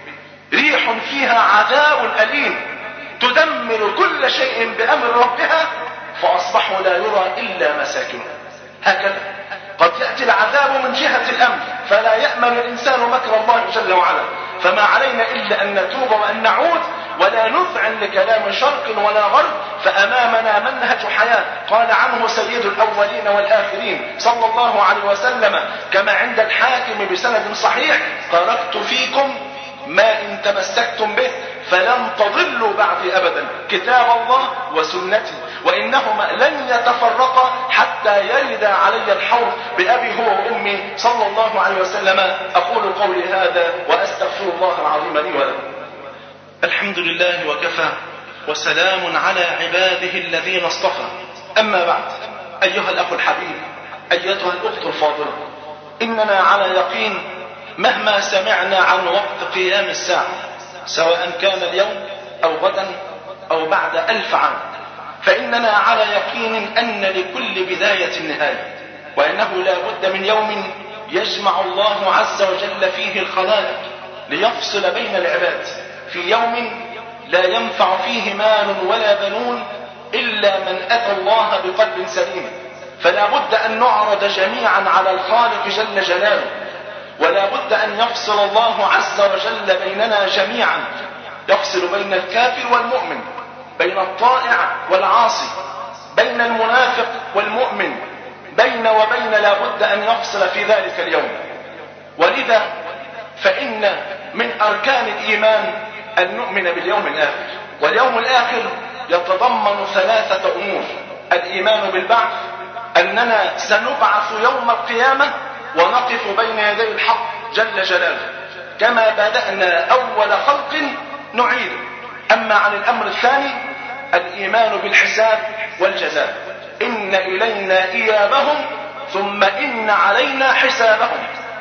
ريح فيها عذاب أليم تدمر كل شيء بأمر ربها فأصبحوا لا يرى إلا مساكنهم. هكذا قد يأتي العذاب من جهة الأمن فلا يأمن الإنسان مكر الله جل وعلا. فما علينا إلا أن نتوب وأن نعود ولا نذعن لكلام شرق ولا غرب، فأمامنا منهج حياة قال عنه سيد الأولين والآخرين صلى الله عليه وسلم كما عند الحاكم بسند صحيح تركت فيكم ما إن تمسكتم به فلن تضلوا بعد أبدا كتاب الله وسنتي وإنهما لن يتفرقا حتى يرد علي الحوض بأبي هو وأمي صلى الله عليه وسلم. أقول قولي هذا وأستغفر الله العظيم لي ولكم. الحمد لله وكفى وسلام على عباده الذين اصطفى. أما بعد، أيها الأخ الحبيب، أيتها الأخت الفاضلة، إننا على يقين مهما سمعنا عن وقت قيام الساعة سواء كان اليوم أو غدا أو بعد ألف عام، فإننا على يقين أن لكل بداية نهاية، وأنه لا بد من يوم يجمع الله عز وجل فيه الخلائق ليفصل بين العباد، في يوم لا ينفع فيه مال ولا بنون إلا من أتى الله بقلب سليم، فلا بد أن نعرض جميعا على الخالق جل جلاله، ولا بد أن يفصل الله عز وجل بيننا جميعا، يفصل بين الكافر والمؤمن، بين الطائع والعاصي، بين المنافق والمؤمن، بين وبين لا بد أن يفصل في ذلك اليوم. ولذا فإن من أركان الإيمان أن نؤمن باليوم الآخر. واليوم الآخر يتضمن ثلاثة أمور: الإيمان بالبعث، أننا سنبعث يوم القيامة ونقف بين يدي الحق جل جلاله كما بدأنا أول خلق نعيد. أما عن الأمر الثاني الإيمان بالحساب والجزاء، إن إلينا إيابهم ثم إن علينا حسابهم،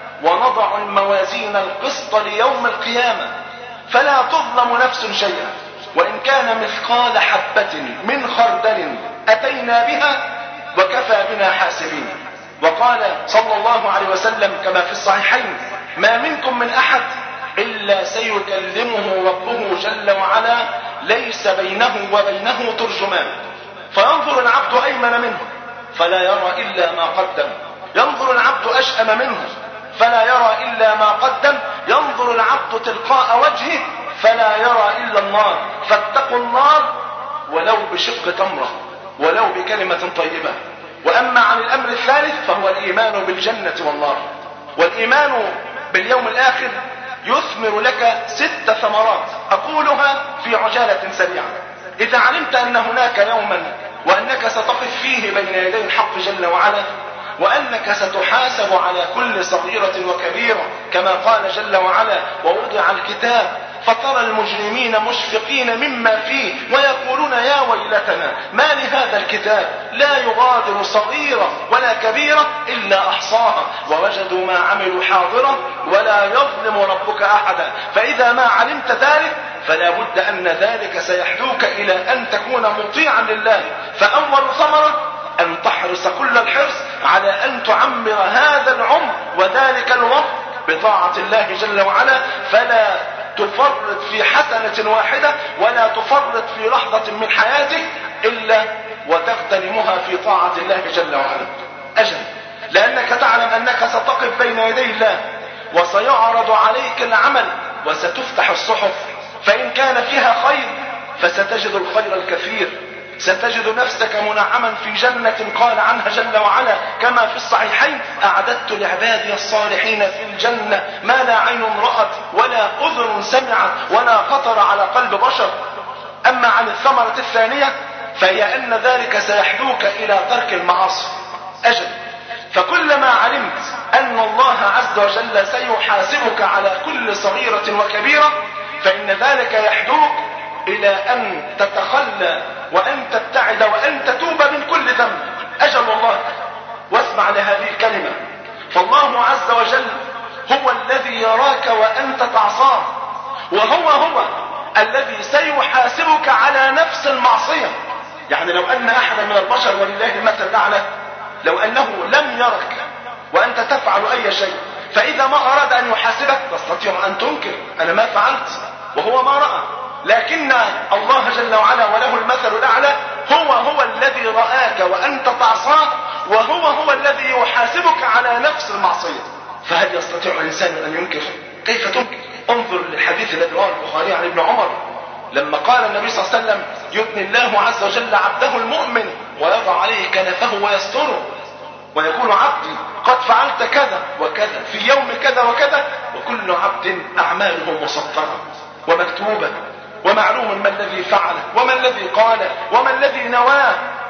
ونضع الموازين القسط ليوم القيامة فلا تظلم نفس شيئا وإن كان مثقال حبة من خردل أتينا بها وكفى بنا حاسبين. وقال صلى الله عليه وسلم كما في الصحيحين: ما منكم من أحد إلا سيكلمه ربه جل وعلا ليس بينه وبينه ترجمان، فينظر العبد أيمن منه فلا يرى إلا ما قدم، ينظر العبد أشأم منه فلا يرى إلا ما قدم، ينظر العبد تلقاء وجهه فلا يرى إلا النار، فاتقوا النار ولو بشق تمرة، ولو بكلمة طيبة. وأما عن الأمر الثالث فهو الإيمان بالجنة والنار. والإيمان باليوم الآخر يثمر لك ست ثمرات أقولها في عجالة سريعة. إذا علمت أن هناك يوما وأنك ستقف فيه بين يدي الحق جل وعلا، وأنك ستحاسب على كل صغيرة وكبيرة كما قال جل وعلا: ووضع الكتاب فترى المجرمين مشفقين مما فيه ويقولون يا ويلتنا ما لهذا الكتاب لا يغادر صغيرة ولا كبيرة إلا أحصاها ووجدوا ما عملوا حاضرا ولا يظلم ربك أحدا. فإذا ما علمت ذلك فلا بد أن ذلك سيحدوك إلى أن تكون مطيعا لله. فأول ثمرة أن تحرص كل الحرص على أن تعمر هذا العمر وذلك الوقت بطاعة الله جل وعلا، فلا تفرط في حسنة واحدة ولا تفرط في لحظة من حياتك إلا وتغتنمها في طاعة الله جل وعلا. أجل لأنك تعلم أنك ستقف بين يدي الله وسيعرض عليك العمل وستفتح الصحف، فإن كان فيها خير فستجد الخير الكثير، ستجد نفسك منعما في جنة قال عنها جل وعلا كما في الصحيحين: أعددت لعبادي الصالحين في الجنة ما لا عين رأت ولا أذن سمعت ولا خطر على قلب بشر. أما عن الثمرة الثانية فهي أن ذلك سيحدوك إلى ترك المعاصي. أجل فكلما علمت أن الله عز وجل سيحاسبك على كل صغيرة وكبيرة فإن ذلك يحدوك إلى أن تتخلى وأن تبتعد وأن تتوب من كل ذنب. أجل الله واسمع لهذه الكلمة: فالله عز وجل هو الذي يراك وأنت تعصاه، وهو هو الذي سيحاسبك على نفس المعصية. يعني لو أن أحدا من البشر ولله المثل الأعلى لو أنه لم يرك وأنت تفعل أي شيء، فإذا ما أراد أن يحاسبك تستطيع أن تنكر أنا ما فعلت وهو ما رأى، لكن الله جل وعلا وله المثل الأعلى هو هو الذي رآك وأنت تعصاه، وهو هو الذي يحاسبك على نفس المعصية. فهل يستطيع الإنسان أن ينكر؟ كيف تنكر؟ انظر للحديث الذي رواه البخاري عن ابن عمر لما قال النبي صلى الله عليه وسلم: يدني الله عز وجل عبده المؤمن ويضع عليه كنفه ويستره ويقول: عبدي قد فعلت كذا وكذا في يوم كذا وكذا، وكل عبد أعماله مسطرة ومكتوبة ومعلوم ما الذي فعله وما الذي قاله وما الذي نواه،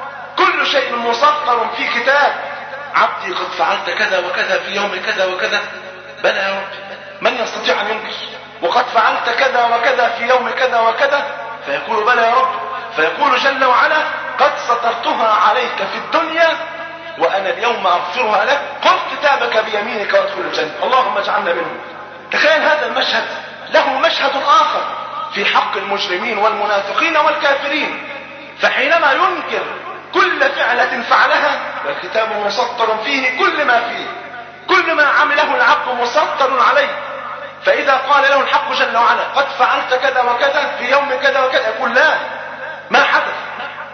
كل شيء مسطر في كتاب. عبدي قد فعلت كذا وكذا في يوم كذا وكذا، بلى يا رب من يستطيع أن ينكر؟ وقد فعلت كذا وكذا في يوم كذا وكذا، فيقول بلى يا رب، فيقول جل وعلا: قد سترتها عليك في الدنيا وأنا اليوم أغفرها لك، خذ كتابك بيمينك وادخل الجنة. اللهم اجعلنا منهم. تخيل هذا المشهد. له مشهد آخر في حق المجرمين والمنافقين والكافرين، فحينما ينكر كل فعلة فعلها والكتاب مسطر فيه كل ما فيه، كل ما عمله العبد مسطر عليه، فإذا قال له الحق جل وعلا: قد فعلت كذا وكذا في يوم كذا وكذا، يقول: لا، ما حدث،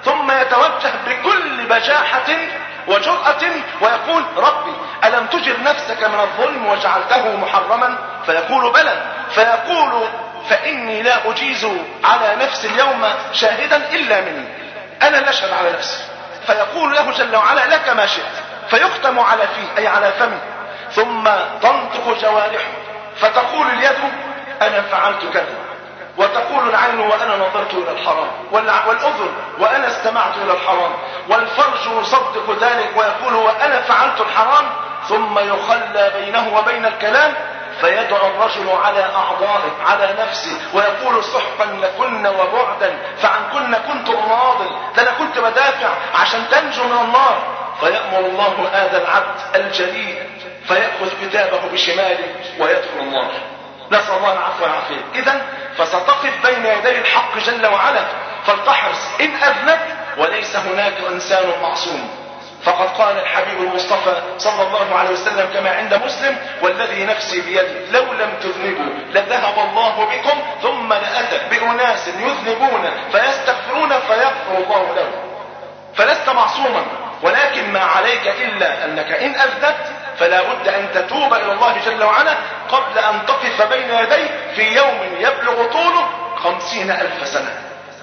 ثم يتوجه بكل بجاحة وجرأة ويقول ربي ألم تجر نفسك من الظلم وجعلته محرما؟ فيقول بلى. فيقول فإني لا أجيز على نفسي اليوم شاهدا إلا مني، أنا لا أشهد على نفسي. فيقول له جل وعلا لك ما شئت، فيختم على فيه أي على فمه، ثم تنطق جوارحه فتقول اليد أنا فعلت كذا، وتقول العين وأنا نظرت إلى الحرام، والأذن وأنا استمعت إلى الحرام، والفرج يصدق ذلك ويقول وأنا فعلت الحرام، ثم يخلى بينه وبين الكلام فيدعو الرجل على أعضائه على نفسه ويقول سحقا لكن وبعدا فعن كن كنت أناضل، ده أنا كنت بدافع عشان تنجو من النار. فيأمر الله هذا العبد الجليل فيأخذ كتابه بشماله ويدخل النار، نسأل الله العفو والعافية. إذن فستقف بين يدي الحق جل وعلا فلتحرص إن أذنبت، وليس هناك إنسان معصوم. فقد قال الحبيب المصطفى صلى الله عليه وسلم كما عند مسلم والذي نفسي بيده لو لم تذنبوا لذهب الله بكم ثم لأتى بأناس يذنبون فيستغفرون فيغفر الله لهم. فلست معصوما، ولكن ما عليك إلا أنك إن أذنبت فلا بد أن تتوب إلى الله جل وعلا قبل أن تقف بين يديه في يوم يبلغ طوله خمسين ألف سنة.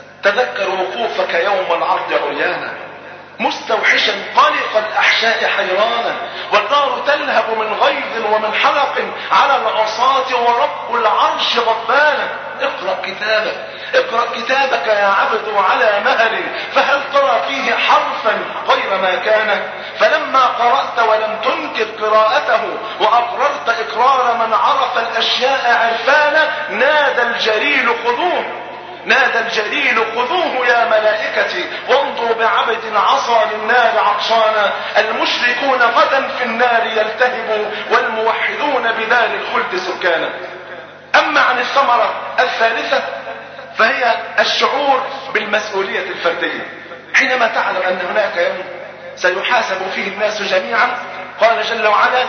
تذكر وقوفك يوم العرض عريانا مستوحشا قلق الأحشاء حيرانا، والنار تلهب من غيظ ومن حلق على العصاة ورب العرش غضبانا. اقرأ كتابك اقرأ كتابك يا عبد على مهل، فهل ترى فيه حرفا غير ما كان؟ فلما قرأت ولم تنكر قراءته وأقررت إقرار من عرف الأشياء عرفانا نادى الجليل خذوه نادى الجليل خذوه يا ملائكتي وانظروا بعبد عصى للنار عطشانا، المشركون غدا في النار يلتهبوا والموحدون بدار الخلد سكانا. أما عن الثمرة الثالثة فهي الشعور بالمسؤولية الفردية. حينما تعلم أن هناك يوم سيحاسب فيه الناس جميعا، قال جل وعلا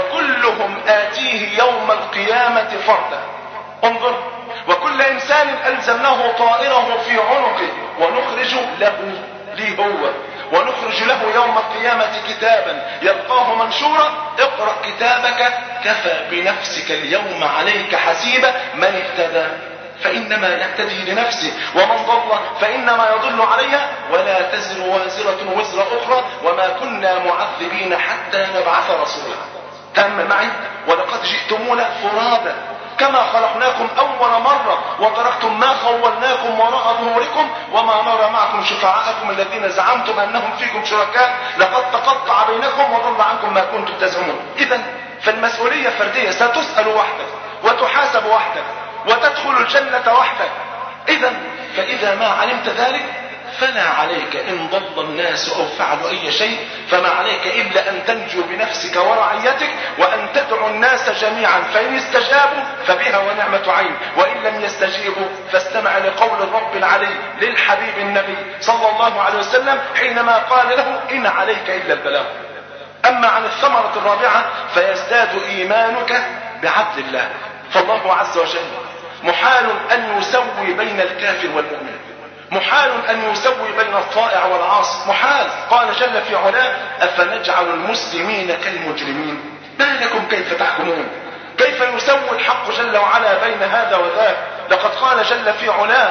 وكلهم آتيه يوم القيامة فردا. انظر، وكل إنسان ألزمناه طائره في عنقه ونخرج له لي هو ونخرج له يوم القيامة كتابا يلقاه منشورا اقرأ كتابك كفى بنفسك اليوم عليك حسيبا، من اهتدى فإنما يهتدي لنفسه ومن ضل فإنما يضل عليها ولا تزر وازرة وزر أخرى وما كنا معذبين حتى نبعث رسولا. تأمل معي ولقد جئتمونا فرادا كما خلقناكم أول مرة وتركتم ما خولناكم وراء ظهوركم وما نرى معكم شفعاءكم الذين زعمتم أنهم فيكم شركاء لقد تقطع بينكم وضل عنكم ما كنتم تزعمون. إذن فالمسؤولية فردية، ستسأل وحدك وتحاسب وحدك وتدخل الجنة وحدك. إذن فإذا ما علمت ذلك فلا عليك إن ضل الناس أو فعلوا أي شيء، فما عليك إلا أن تنجو بنفسك ورعيتك وأن تدعو الناس جميعا، فإن استجابوا فبها ونعمة عين، وإن لم يستجيبوا فاستمع لقول الرب العلي للحبيب النبي صلى الله عليه وسلم حينما قال له إن عليك إلا البلاغ. أما عن الثمرة الرابعة فيزداد إيمانك بعدل الله، فالله عز وجل محال أن يسوي بين الكافر والمؤمن، محال أن يسوي بين الطائع والعاصي، محال. قال جل في علاه أفنجعل المسلمين كالمجرمين ما لكم كيف تحكمون. كيف يسوي الحق جل وعلا بين هذا وذاك؟ لقد قال جل في علاه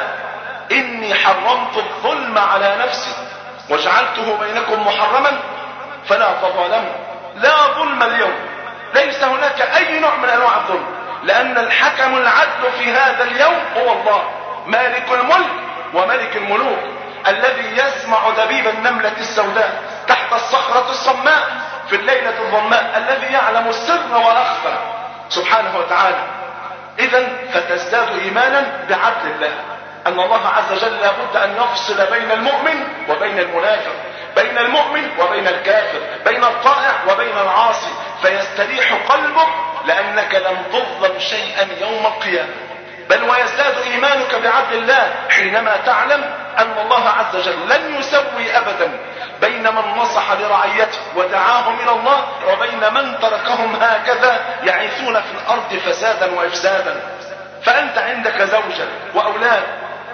إني حرمت الظلم على نفسي وجعلته بينكم محرما فلا تظالموا. لا ظلم اليوم، ليس هناك أي نوع من أنواع الظلم، لأن الحكم العدل في هذا اليوم هو الله مالك الملك وملك الملوك، الذي يسمع دبيب النملة السوداء تحت الصخرة الصماء في الليلة الظلماء، الذي يعلم السر وأخفى سبحانه وتعالى. إذن فتزداد إيمانا بعدل الله، أن الله عز وجل لابد أن يفصل بين المؤمن وبين المنافق، بين المؤمن وبين الكافر، بين الطائع وبين العاصي، فيستريح قلبك لأنك لم تظلم شيئا يوم القيامة. بل ويزداد إيمانك بعدل الله حينما تعلم أن الله عز وجل لن يسوي أبدا بين من نصح لرعيته ودعاهم إلى الله وبين من تركهم هكذا يعيثون في الأرض فسادا وإفسادا. فأنت عندك زوجة وأولاد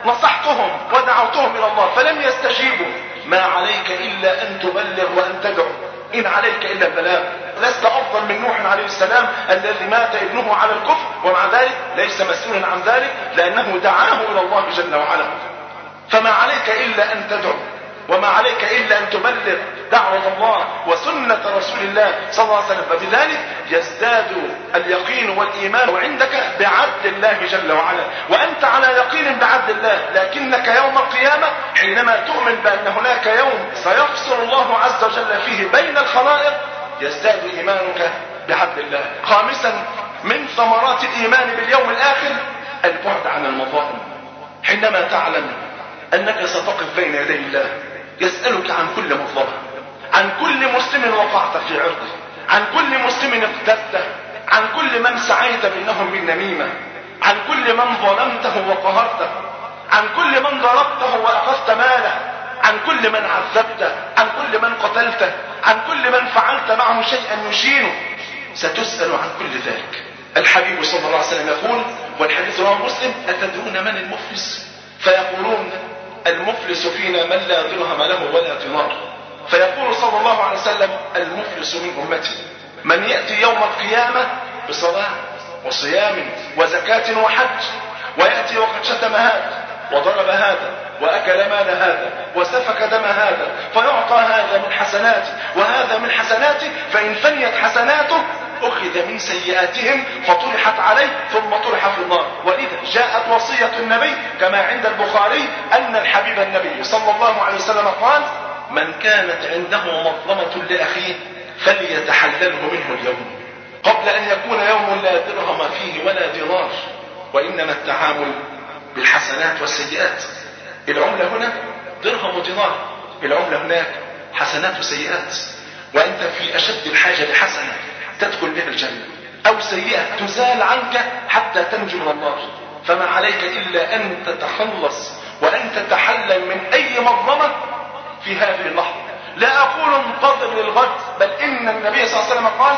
نصحتهم ودعوتهم إلى الله فلم يستجيبوا، ما عليك إلا أن تبلغ وأن تدعو، إن عليك إلا البلاغ. لست أفضل من نوح عليه السلام الذي مات ابنه على الكفر ومع ذلك ليس مسؤولا عن ذلك لأنه دعاه إلى الله جل وعلا. فما عليك إلا أن تدعو، وما عليك إلا أن تبلغ دعوة الله وسنة رسول الله صلى الله عليه وسلم، فبذلك يزداد اليقين والإيمان عندك بعدل الله جل وعلا، وأنت على يقين بعدل الله، لكنك يوم القيامة حينما تؤمن بأن هناك يوم سيفصل الله عز وجل فيه بين الخلائق يزداد إيمانك بعدل الله. خامسا من ثمرات الإيمان باليوم الآخر البعد عن المظالم. حينما تعلم أنك ستقف بين يدي الله يسألك عن كل مظلمة، عن كل مسلم وقعت في عرضه، عن كل مسلم اقتدته، عن كل من سعيت بينهم بالنميمة، عن كل من ظلمته وقهرته، عن كل من ضربته وأخذت ماله، عن كل من عذبته، عن كل من قتلته، عن كل من فعلت معه شيئا يشينه، ستسأل عن كل ذلك. الحبيب صلى الله عليه وسلم يقول، والحديث رواه مسلم: أتدرون من المفلس؟ فيقولون: المفلس فينا من لا درهم له ولا دينار. فيقول صلى الله عليه وسلم: المفلس من أمتي من يأتي يوم القيامة بصلاة وصيام وزكاة وحج، ويأتي وقد شتم هذا وضرب هذا وأكل مال هذا وسفك دم هذا، فيعطى هذا من حسناته وهذا من حسناته، فإن فنيت حسناته أخذ من سيئاتهم فطرحت عليه ثم طرح في النار. ولذا جاءت وصية النبي كما عند البخاري أن الحبيب النبي صلى الله عليه وسلم قال: من كانت عنده مظلمة لأخيه فليتحلله منه اليوم قبل أن يكون يوم لا درهم فيه ولا دينار. وإنما التعامل بالحسنات والسيئات. العملة هنا درهم ودينار، العملة هناك حسنات وسيئات، وأنت في أشد الحاجة لحسنة تدخل بها الجنة، أو سيئة تزال عنك حتى تنجو من النار. فما عليك إلا أن تتخلص وأن تتحلل من أي مظلمة في هذه اللحظة. لا أقول انتظر للغد، بل إن النبي صلى الله عليه وسلم قال: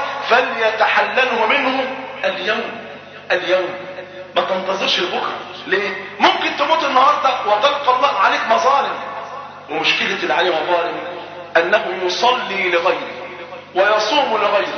فليتحلله منه اليوم. اليوم ما تنتظرش لبكره. ليه؟ ممكن تموت النهارده وتلقى الله عليك مظالم. ومشكلة اللي عليه مظالم أنه يصلي لغيره ويصوم لغيره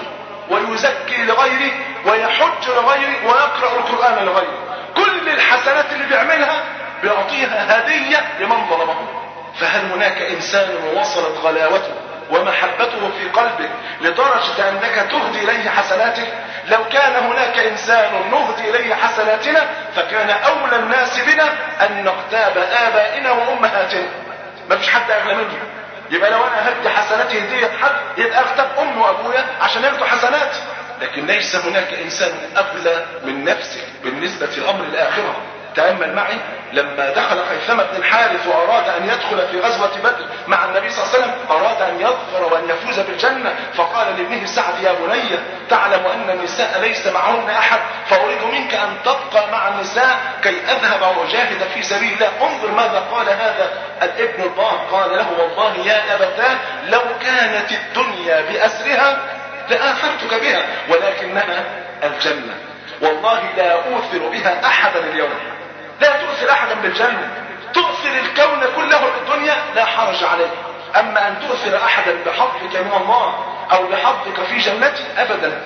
ويزكي لغيره ويحج لغيره ويقرأ القرآن لغيره. كل الحسنات اللي بيعملها بيعطيها هدية لمن ظلمه. فهل هناك إنسان وصلت غلاوته ومحبته في قلبك لدرجة أنك تهدي إليه حسناتك؟ لو كان هناك إنسان نهدي إليه حسناتنا فكان أولى الناس بنا أن نغتاب آبائنا وأمهاتنا. ما فيش حد أغلى منه. يبقى لو أنا هدي حسناتي هدية حد يبقى أغتاب أمي وأبويا عشان ياخدوا حسناتي. لكن ليس هناك إنسان أغلى من نفسك بالنسبة لأمر الآخرة. تأمل معي لما دخل خيثمة بن الحارث وأراد أن يدخل في غزوة بدر مع النبي صلى الله عليه وسلم، أراد أن يظفر وأن يفوز بالجنة، فقال لابنه سعد: يا بني، تعلم أن النساء ليس معهن أحد، فأريد منك أن تبقى مع النساء كي أذهب وأجاهد في سبيل الله. انظر ماذا قال هذا الابن البار، قال له: والله يا أبتاه لو كانت الدنيا بأسرها لآثرتك بها، ولكنها الجنة، والله لا أوثر بها أحدا اليوم. لا تؤثر أحدا بالجنة، تؤثر الكون كله بالدنيا لا حرج عليك. أما أن تؤثر أحدا بحظك من الله أو بحظك في جنتي أبدا،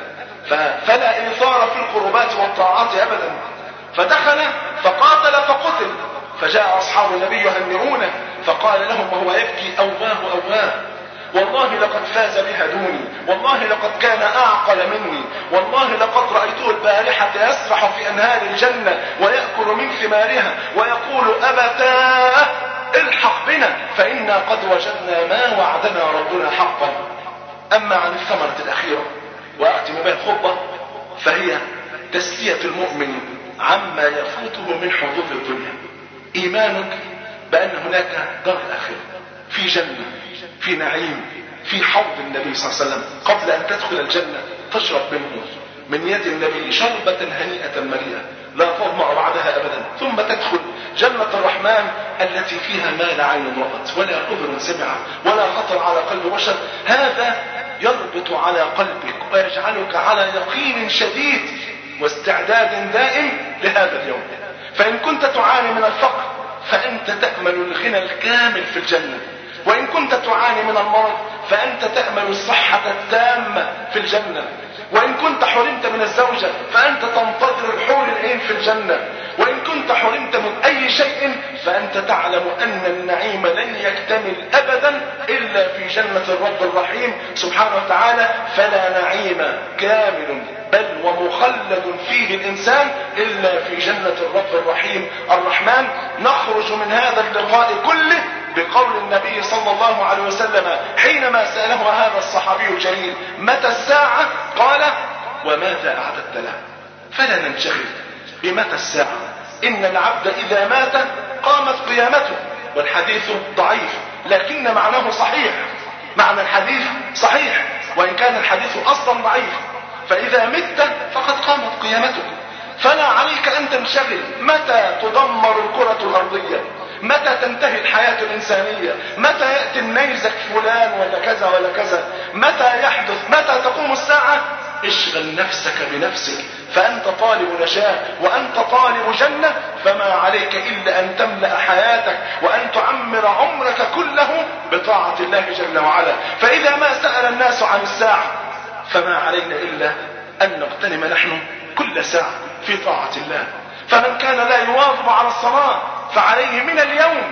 فلا إيثار في القربات والطاعات أبدا. فدخل فقاتل فقتل، فجاء أصحاب النبي يهنئونه، فقال لهم وهو يبكي: أواه أواه، والله لقد فاز بها دوني، والله لقد كان أعقل مني، والله لقد رأيته البارحة يسرح في أنهار الجنة ويأكل من ثمارها ويقول: أبتاه الحق بنا فإنا قد وجدنا ما وعدنا ربنا حقا. أما عن الثمرة الأخيرة وأختم بها الخطبة، فهي تسلية المؤمن عما يفوته من حظوظ الدنيا. إيمانك بأن هناك دار آخرة في جنة، في نعيم، في حوض النبي صلى الله عليه وسلم، قبل أن تدخل الجنة تشرب منه من يد النبي شربة هنيئة مريئة لا تظمأ بعدها أبدا، ثم تدخل جنة الرحمن التي فيها ما لا عين رأت ولا أذن سمعت ولا خطر على قلب بشر. هذا يربط على قلبك ويجعلك على يقين شديد واستعداد دائم لهذا اليوم. فإن كنت تعاني من الفقر فأنت تأمل الغنى الكامل في الجنة. وإن كنت تعاني من المرض فأنت تأمل الصحة التامة في الجنة. وإن كنت حرمت من الزوجة فأنت تنتظر الحور العين في الجنة. وإن كنت حرمت من أي شيء فأنت تعلم أن النعيم لن يكتمل أبدا إلا في جنة الرب الرحيم سبحانه وتعالى. فلا نعيم كامل بل ومخلد فيه الإنسان إلا في جنة الرب الرحيم الرحمن. نخرج من هذا اللقاء كله بقول النبي صلى الله عليه وسلم حينما سأله هذا الصحابي الجليل متى الساعة؟ قال وماذا أعددت لها؟ فلا ننشغل بمتى الساعة، إن العبد إذا مات قامت قيامته. والحديث ضعيف لكن معناه صحيح، معنى الحديث صحيح وإن كان الحديث أصلا ضعيف. فإذا مت فقد قامت قيامتك. فلا عليك أن تنشغل متى تدمر الكرة الأرضية، متى تنتهي الحياة الإنسانية، متى يأتي النيزك فلان ولا كذا ولا كذا، متى يحدث، متى تقوم الساعة. اشغل نفسك بنفسك، فأنت طالب نجاة وأنت طالب جنة، فما عليك إلا أن تملأ حياتك وأن تعمر عمرك كله بطاعة الله جل وعلا. فإذا ما سأل الناس عن الساعة فما علينا إلا أن نغتنم نحن كل ساعة في طاعة الله. فمن كان لا يواظب على الصلاة فعليه من اليوم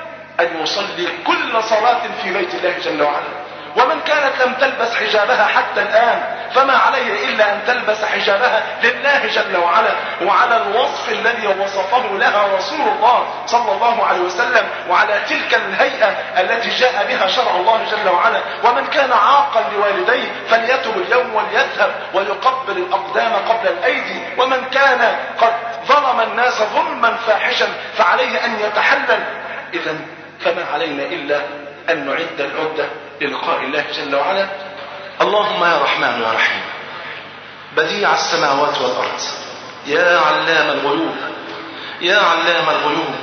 أن يصلي كل صلاة في بيت الله جل وعلا. ومن كانت لم تلبس حجابها حتى الآن فما عليه إلا أن تلبس حجابها لله جل وعلا وعلى الوصف الذي وصفه لها رسول الله صلى الله عليه وسلم وعلى تلك الهيئة التي جاء بها شرع الله جل وعلا. ومن كان عاقا لوالديه فليتب اليوم وليذهب ويقبل الأقدام قبل الأيدي. ومن كان قد ظلم الناس ظلما فاحشا فعليه أن يتحلل. إذا فما علينا إلا أن نعد العدة للقاء الله جل وعلا. اللهم يا رحمن يا رحيم بديع السماوات والأرض، يا علام الغيوب، يا علام الغيوب،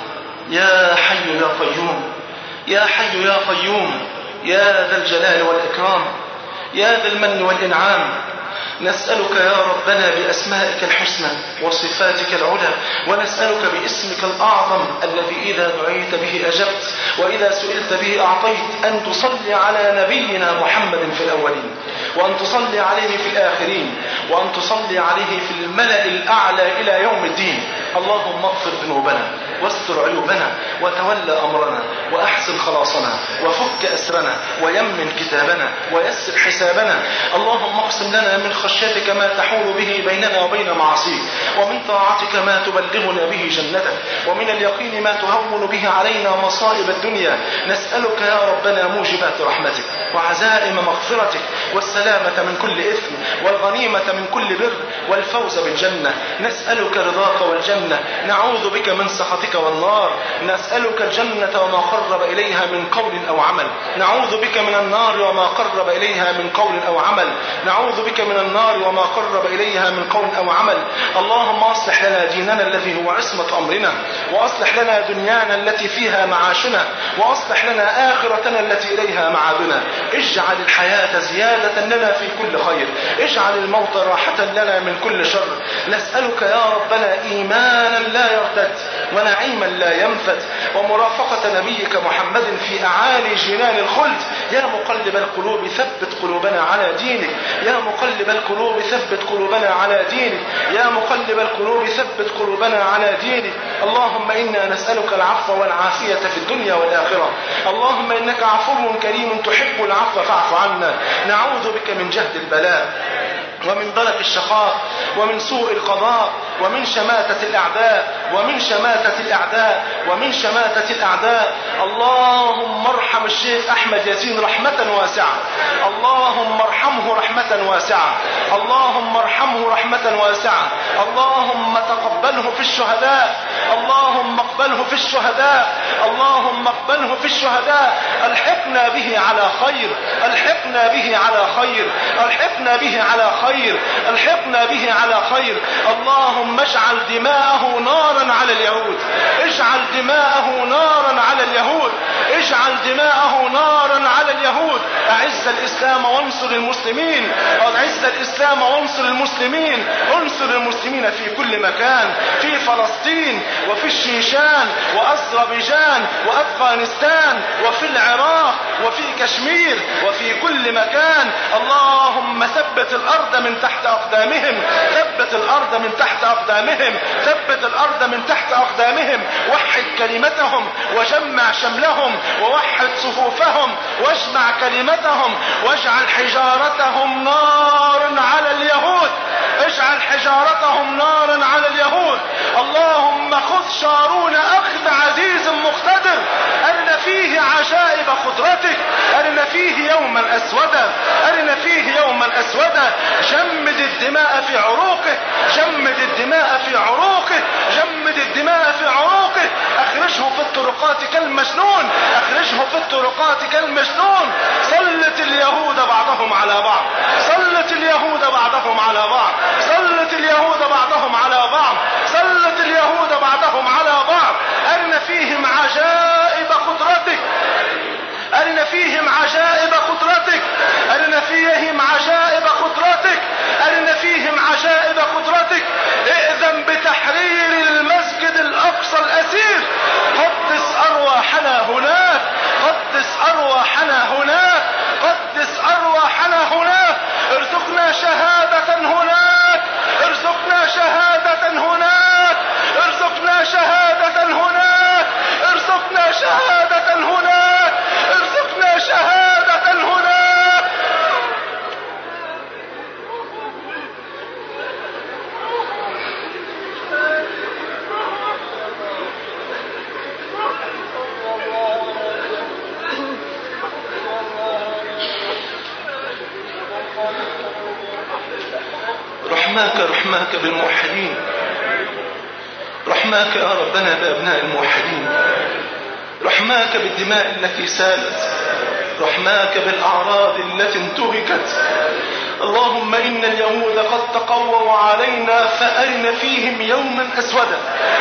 يا حي يا قيوم، يا حي يا قيوم، يا ذا الجلال والإكرام، يا ذا المن والإنعام. نسألك يا ربنا بأسمائك الحسنى وصفاتك العلى، ونسألك باسمك الأعظم الذي إذا دعيت به أجبت وإذا سئلت به أعطيت، أن تصلي على نبينا محمد في الأولين، وأن تصلي عليه في الآخرين، وأن تصلي عليه في الملأ الأعلى إلى يوم الدين. اللهم اغفر ذنوبنا واستر عيوبنا وتولى أمرنا وأحسن خلاصنا وفك أسرنا ويمن كتابنا ويسر حسابنا. اللهم اقسم لنا من خشيتك ما تحول به بيننا وبين معاصيك، ومن طاعتك ما تبلغنا به جنتك، ومن اليقين ما تهون به علينا مصائب الدنيا. نسألك يا ربنا موجبات رحمتك وعزائم مغفرتك والسلامة من كل إثم والغنيمة من كل بر والفوز بالجنة. نسألك رضاك والجنة، نعوذ بك من سخطك والنار. نسألك الجنة وما قرب إليها من قول أو عمل، نعوذ بك من النار وما قرب إليها من قول أو عمل، نعوذ بك من النار وما قرب إليها من قول أو عمل. اللهم أصلح لنا ديننا الذي هو عصمة أمرنا، وأصلح لنا دنيانا التي فيها معاشنا، وأصلح لنا آخرتنا التي إليها معادنا. اجعل الحياة زيادة لنا في كل خير، اجعل الموت راحة لنا من كل شر. نسألك يا ربنا إيمانا لا يرتد ونعيما لا ينفد، ومرافقة نبيك محمد في أعالي جنان الخلد. يا مقلب القلوب ثبت قلوبنا على دينك، يا مقلب القلوب ثبت قلوبنا على دينك، يا مقلب القلوب ثبت قلوبنا على دينك. اللهم إنا نسألك العفو والعافية في الدنيا والآخرة. اللهم إنك عفو كريم تحب العفو فاعف عنا. نعوذ بك من جهد البلاء ومن ضلق الشقاء ومن سوء القضاء ومن شماتة الأعداء ومن شماتة الأعداء ومن شماتة الأعداء. اللهم ارحم الشيخ أحمد ياسين رحمة واسعة، اللهم ارحمه رحمة واسعة، اللهم ارحمه رحمة واسعة. اللهم تقبله في الشهداء، اللهم اقبله في الشهداء، اللهم اقبله في الشهداء. الحقنا به على خير، الحقنا به على خير، الحقنا به على خير، الحقنا به على خير. اللهم اللهم اجعل دماءه نارا على اليهود، اجعل دماءه نارا على اليهود، اجعل دماءه نارا على اليهود. اعز الاسلام وانصر المسلمين، اعز الاسلام وانصر المسلمين، انصر المسلمين في كل مكان، في فلسطين وفي الشيشان واذربيجان وافغانستان وفي العراق وفي كشمير وفي كل مكان. اللهم ثبت الارض من تحت اقدامهم، ثبت الارض من تحت اقدامهم، ثبت الارض من تحت اقدامهم. وحد كلمتهم وجمع شملهم ووحد صفوفهم واجمع كلمتهم، واجعل حجارتهم نارا على اليهود، اجعل حجارتهم نارا على اليهود. اللهم خذ شارون اخذ عزيز مقتدر، ارنا فيه عجائب قدرتك، ارنا فيه يوما اسودا، ارنا فيه يوما اسودا. جمد الدماء في عروقه، جمد الدماء في عروقه، جمد الدماء في عروقه. اخرجه في الطرقات كالمجنون، اخرجه في الطرقات كالمجنون. سلط اليهود بعضهم على بعض، سلط اليهود بعضهم على بعض، سلط اليهود بعضهم على بعض، سلط اليهود بعضهم على بعض. ارنا فيهم عجائب قدرتك، أرنا فيهم عجائب قدرتك، أرنا فيهم عجائب قدرتك، أرنا فيهم عجائب قدرتك. ائذن بتحرير المسجد الأقصى الأسير، قدس أرواحنا هناك، قدس أرواحنا هناك، قدس أرواحنا هناك. ارزقنا شهادة هناك، ارزقنا شهادة هناك، ارزقنا شهادة هناك، ارزقنا شهادة هناك، ارزقنا شهادة هناك. رحماك رحماك بالموحدين، رحماك يا ربنا بأبناء الموحدين، رحماك بالدماء التي سالت، رحماك بالأعراض التي انتهكت. اللهم إن اليهود قد تقووا علينا فأرنا فيهم يوما أسودا،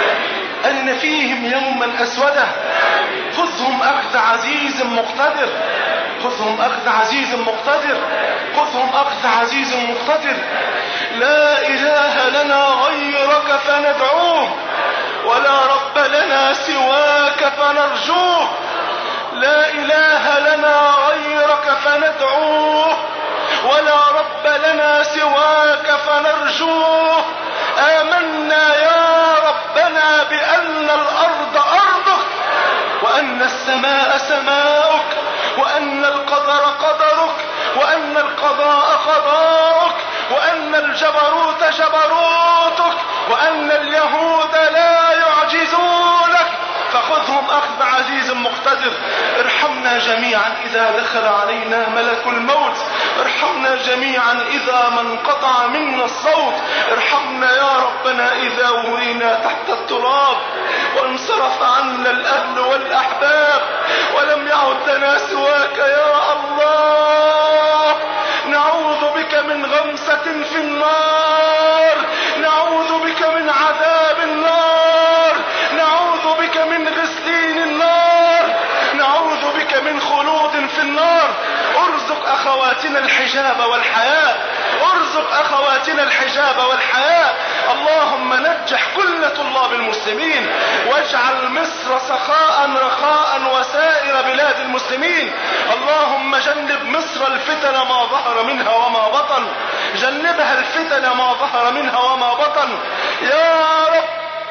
أرنا فيهم يوما أسودا. خذهم أخذ عزيز مقتدر، خذهم أخذ عزيز مقتدر، خذهم أخذ عزيز مقتدر. لا إله لنا غيرك فندعوه، ولا رب لنا سواك فنرجوه. لا إله لنا غيرك فندعوه، ولا رب لنا سواك فنرجوه. آمنا يا ربنا بأن الأرض أرضك، وأن السماء سماؤك، وأن القدر قدرك، وأن القضاء قضاءك، وأن الجبروت جبروتك، وأن اليهود لا يعجزونك. فخذهم أخذ عزيز مقتدر. ارحمنا جميعا إذا دخل علينا ملك الموت، ارحمنا جميعا إذا ما انقطع منا الصوت، ارحمنا يا ربنا إذا ورينا تحت التراب وانصرف عنا الأهل والأحباب ولم يعد لنا سواك يا الله. نعوذ بك من غمسة في النار، نعوذ بك من عذاب النار، نعوذ بك من غسلين النار، نعوذ بك من خلود في النار. ارزق اخواتنا الحجاب والحياء، ارزق اخواتنا الحجاب والحياء. اللهم نجح كل طلاب المسلمين، واجعل مصر سخاء رخاء وسائر بلاد المسلمين. اللهم جنب مصر الفتن ما ظهر منها وما بطن، جنبها الفتن ما ظهر منها وما بطن يا رب.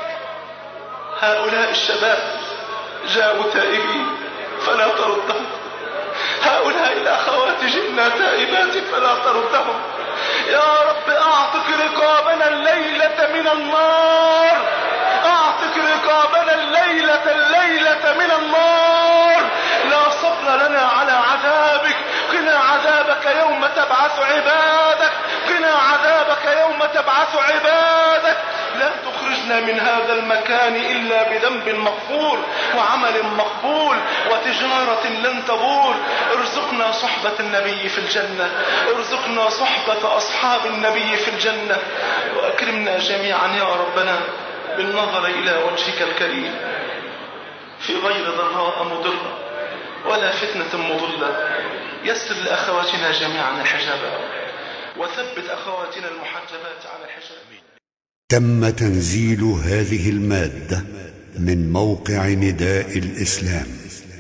هؤلاء الشباب جاءوا تائبين فلا تردهم، هؤلاء الأخوات جئنا تائبات فلا تردهم. يا رب اعتق رقابنا الليلة من النار، اعتق رقابنا الليلة الليلة من النار. لا صبر لنا على عذابك، قنا عذابك يوم تبعث عبادك، قنا عذابك يوم تبعث عبادك. لا تخرجنا خرجنا من هذا المكان إلا بذنب مغفور وعمل مقبول وتجارة لن تبور. ارزقنا صحبة النبي في الجنة، ارزقنا صحبة أصحاب النبي في الجنة، وأكرمنا جميعا يا ربنا بالنظر إلى وجهك الكريم في غير ضراء مضرة ولا فتنة مضلة. يسر لأخواتنا جميعا الحجاب وثبت أخواتنا المحجبات على الحجاب. تم تنزيل هذه المادة من موقع نداء الإسلام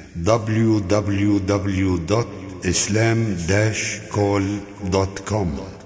دبليو دبليو دبليو دوت إسلام داش كول دوت كوم.